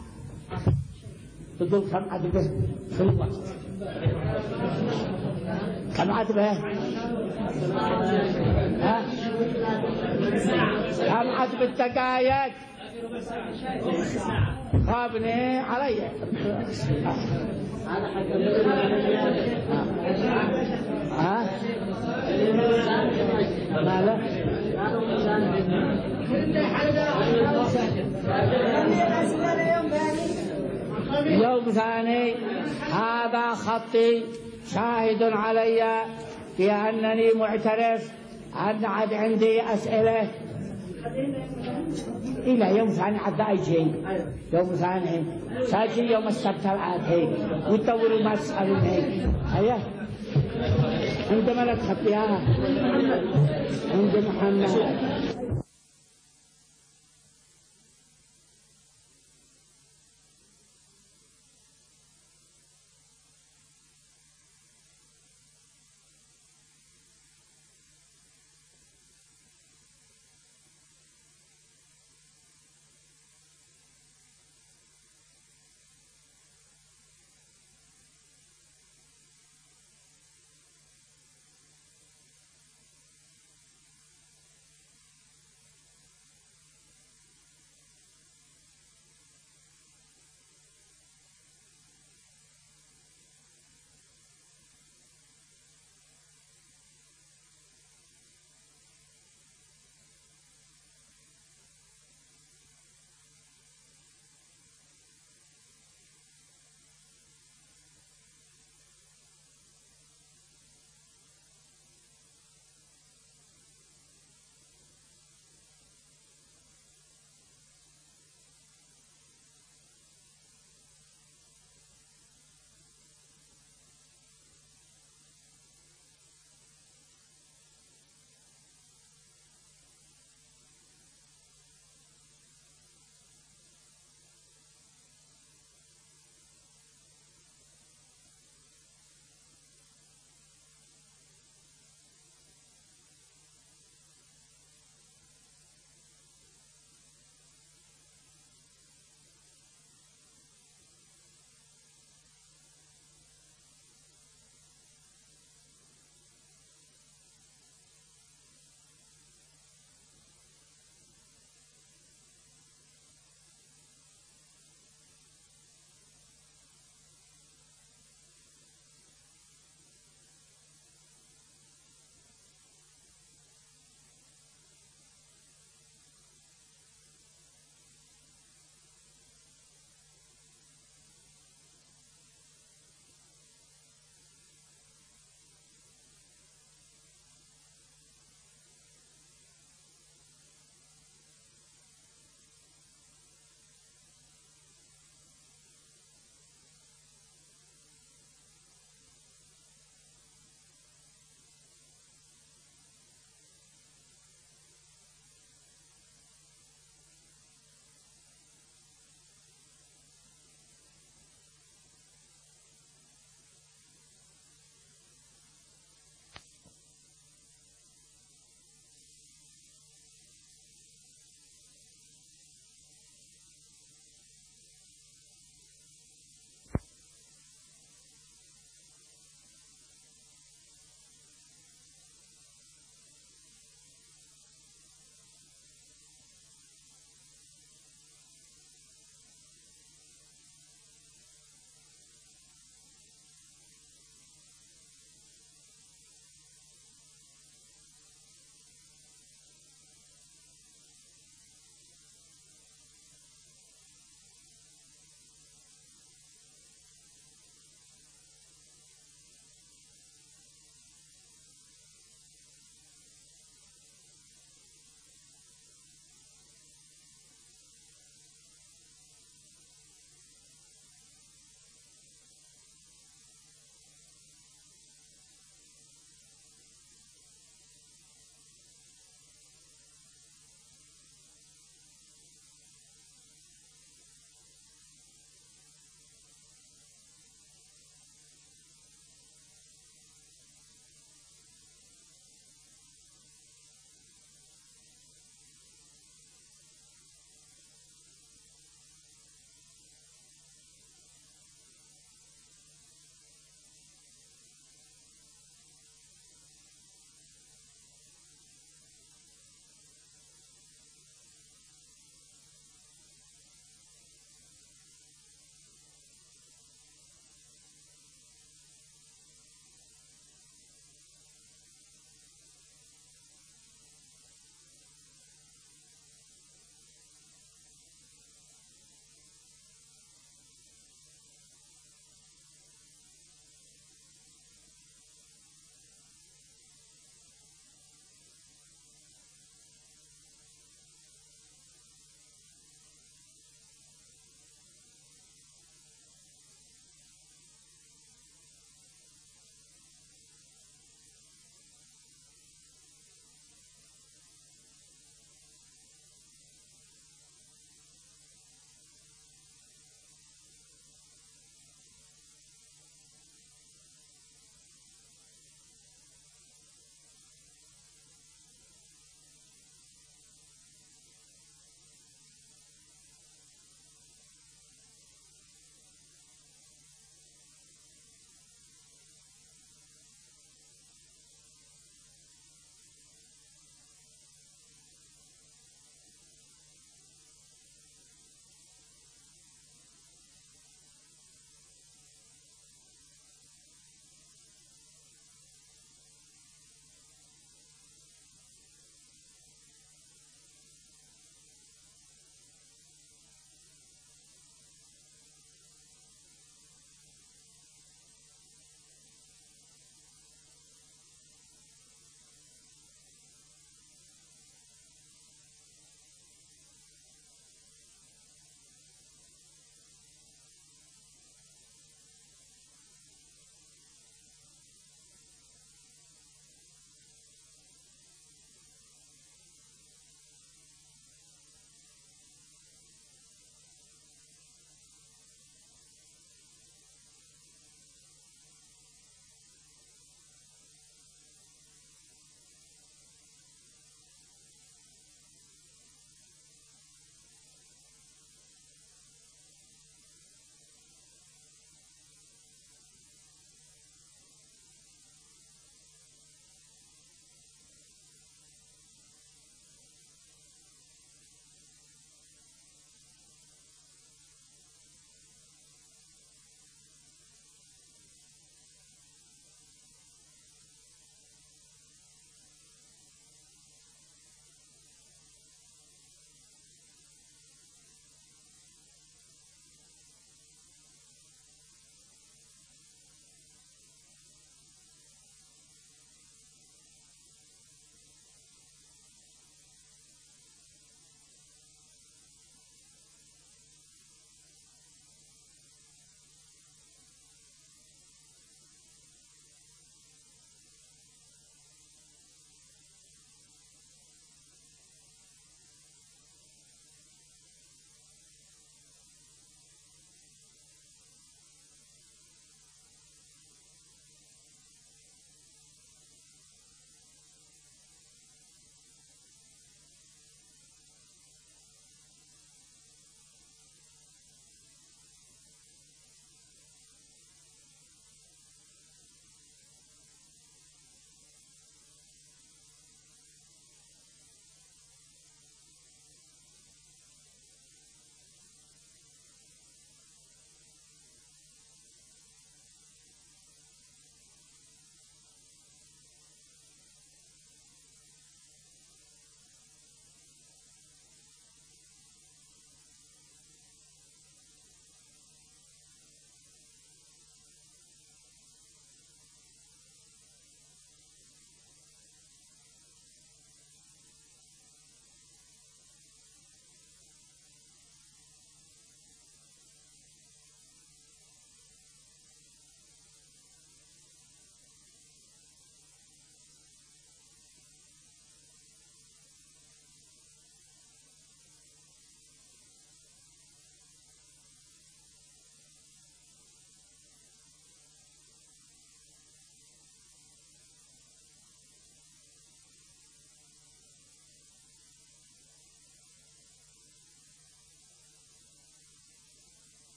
تقول كم عتق في الوقت؟ كم عتق؟ ها؟ كم عتق الدقائق؟ خابني علي. ها؟ ماذا؟ يوم ثاني. هذا خطي شاهد علي في أنني معترف أن عد عندي أسئلة إلى يوم ثاني عد أيجي يوم ثاني ساجي يوم السبت الآتي وتطوروا ما تسألوني. أيه عندما لا تخطيها عند محمد.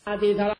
هذه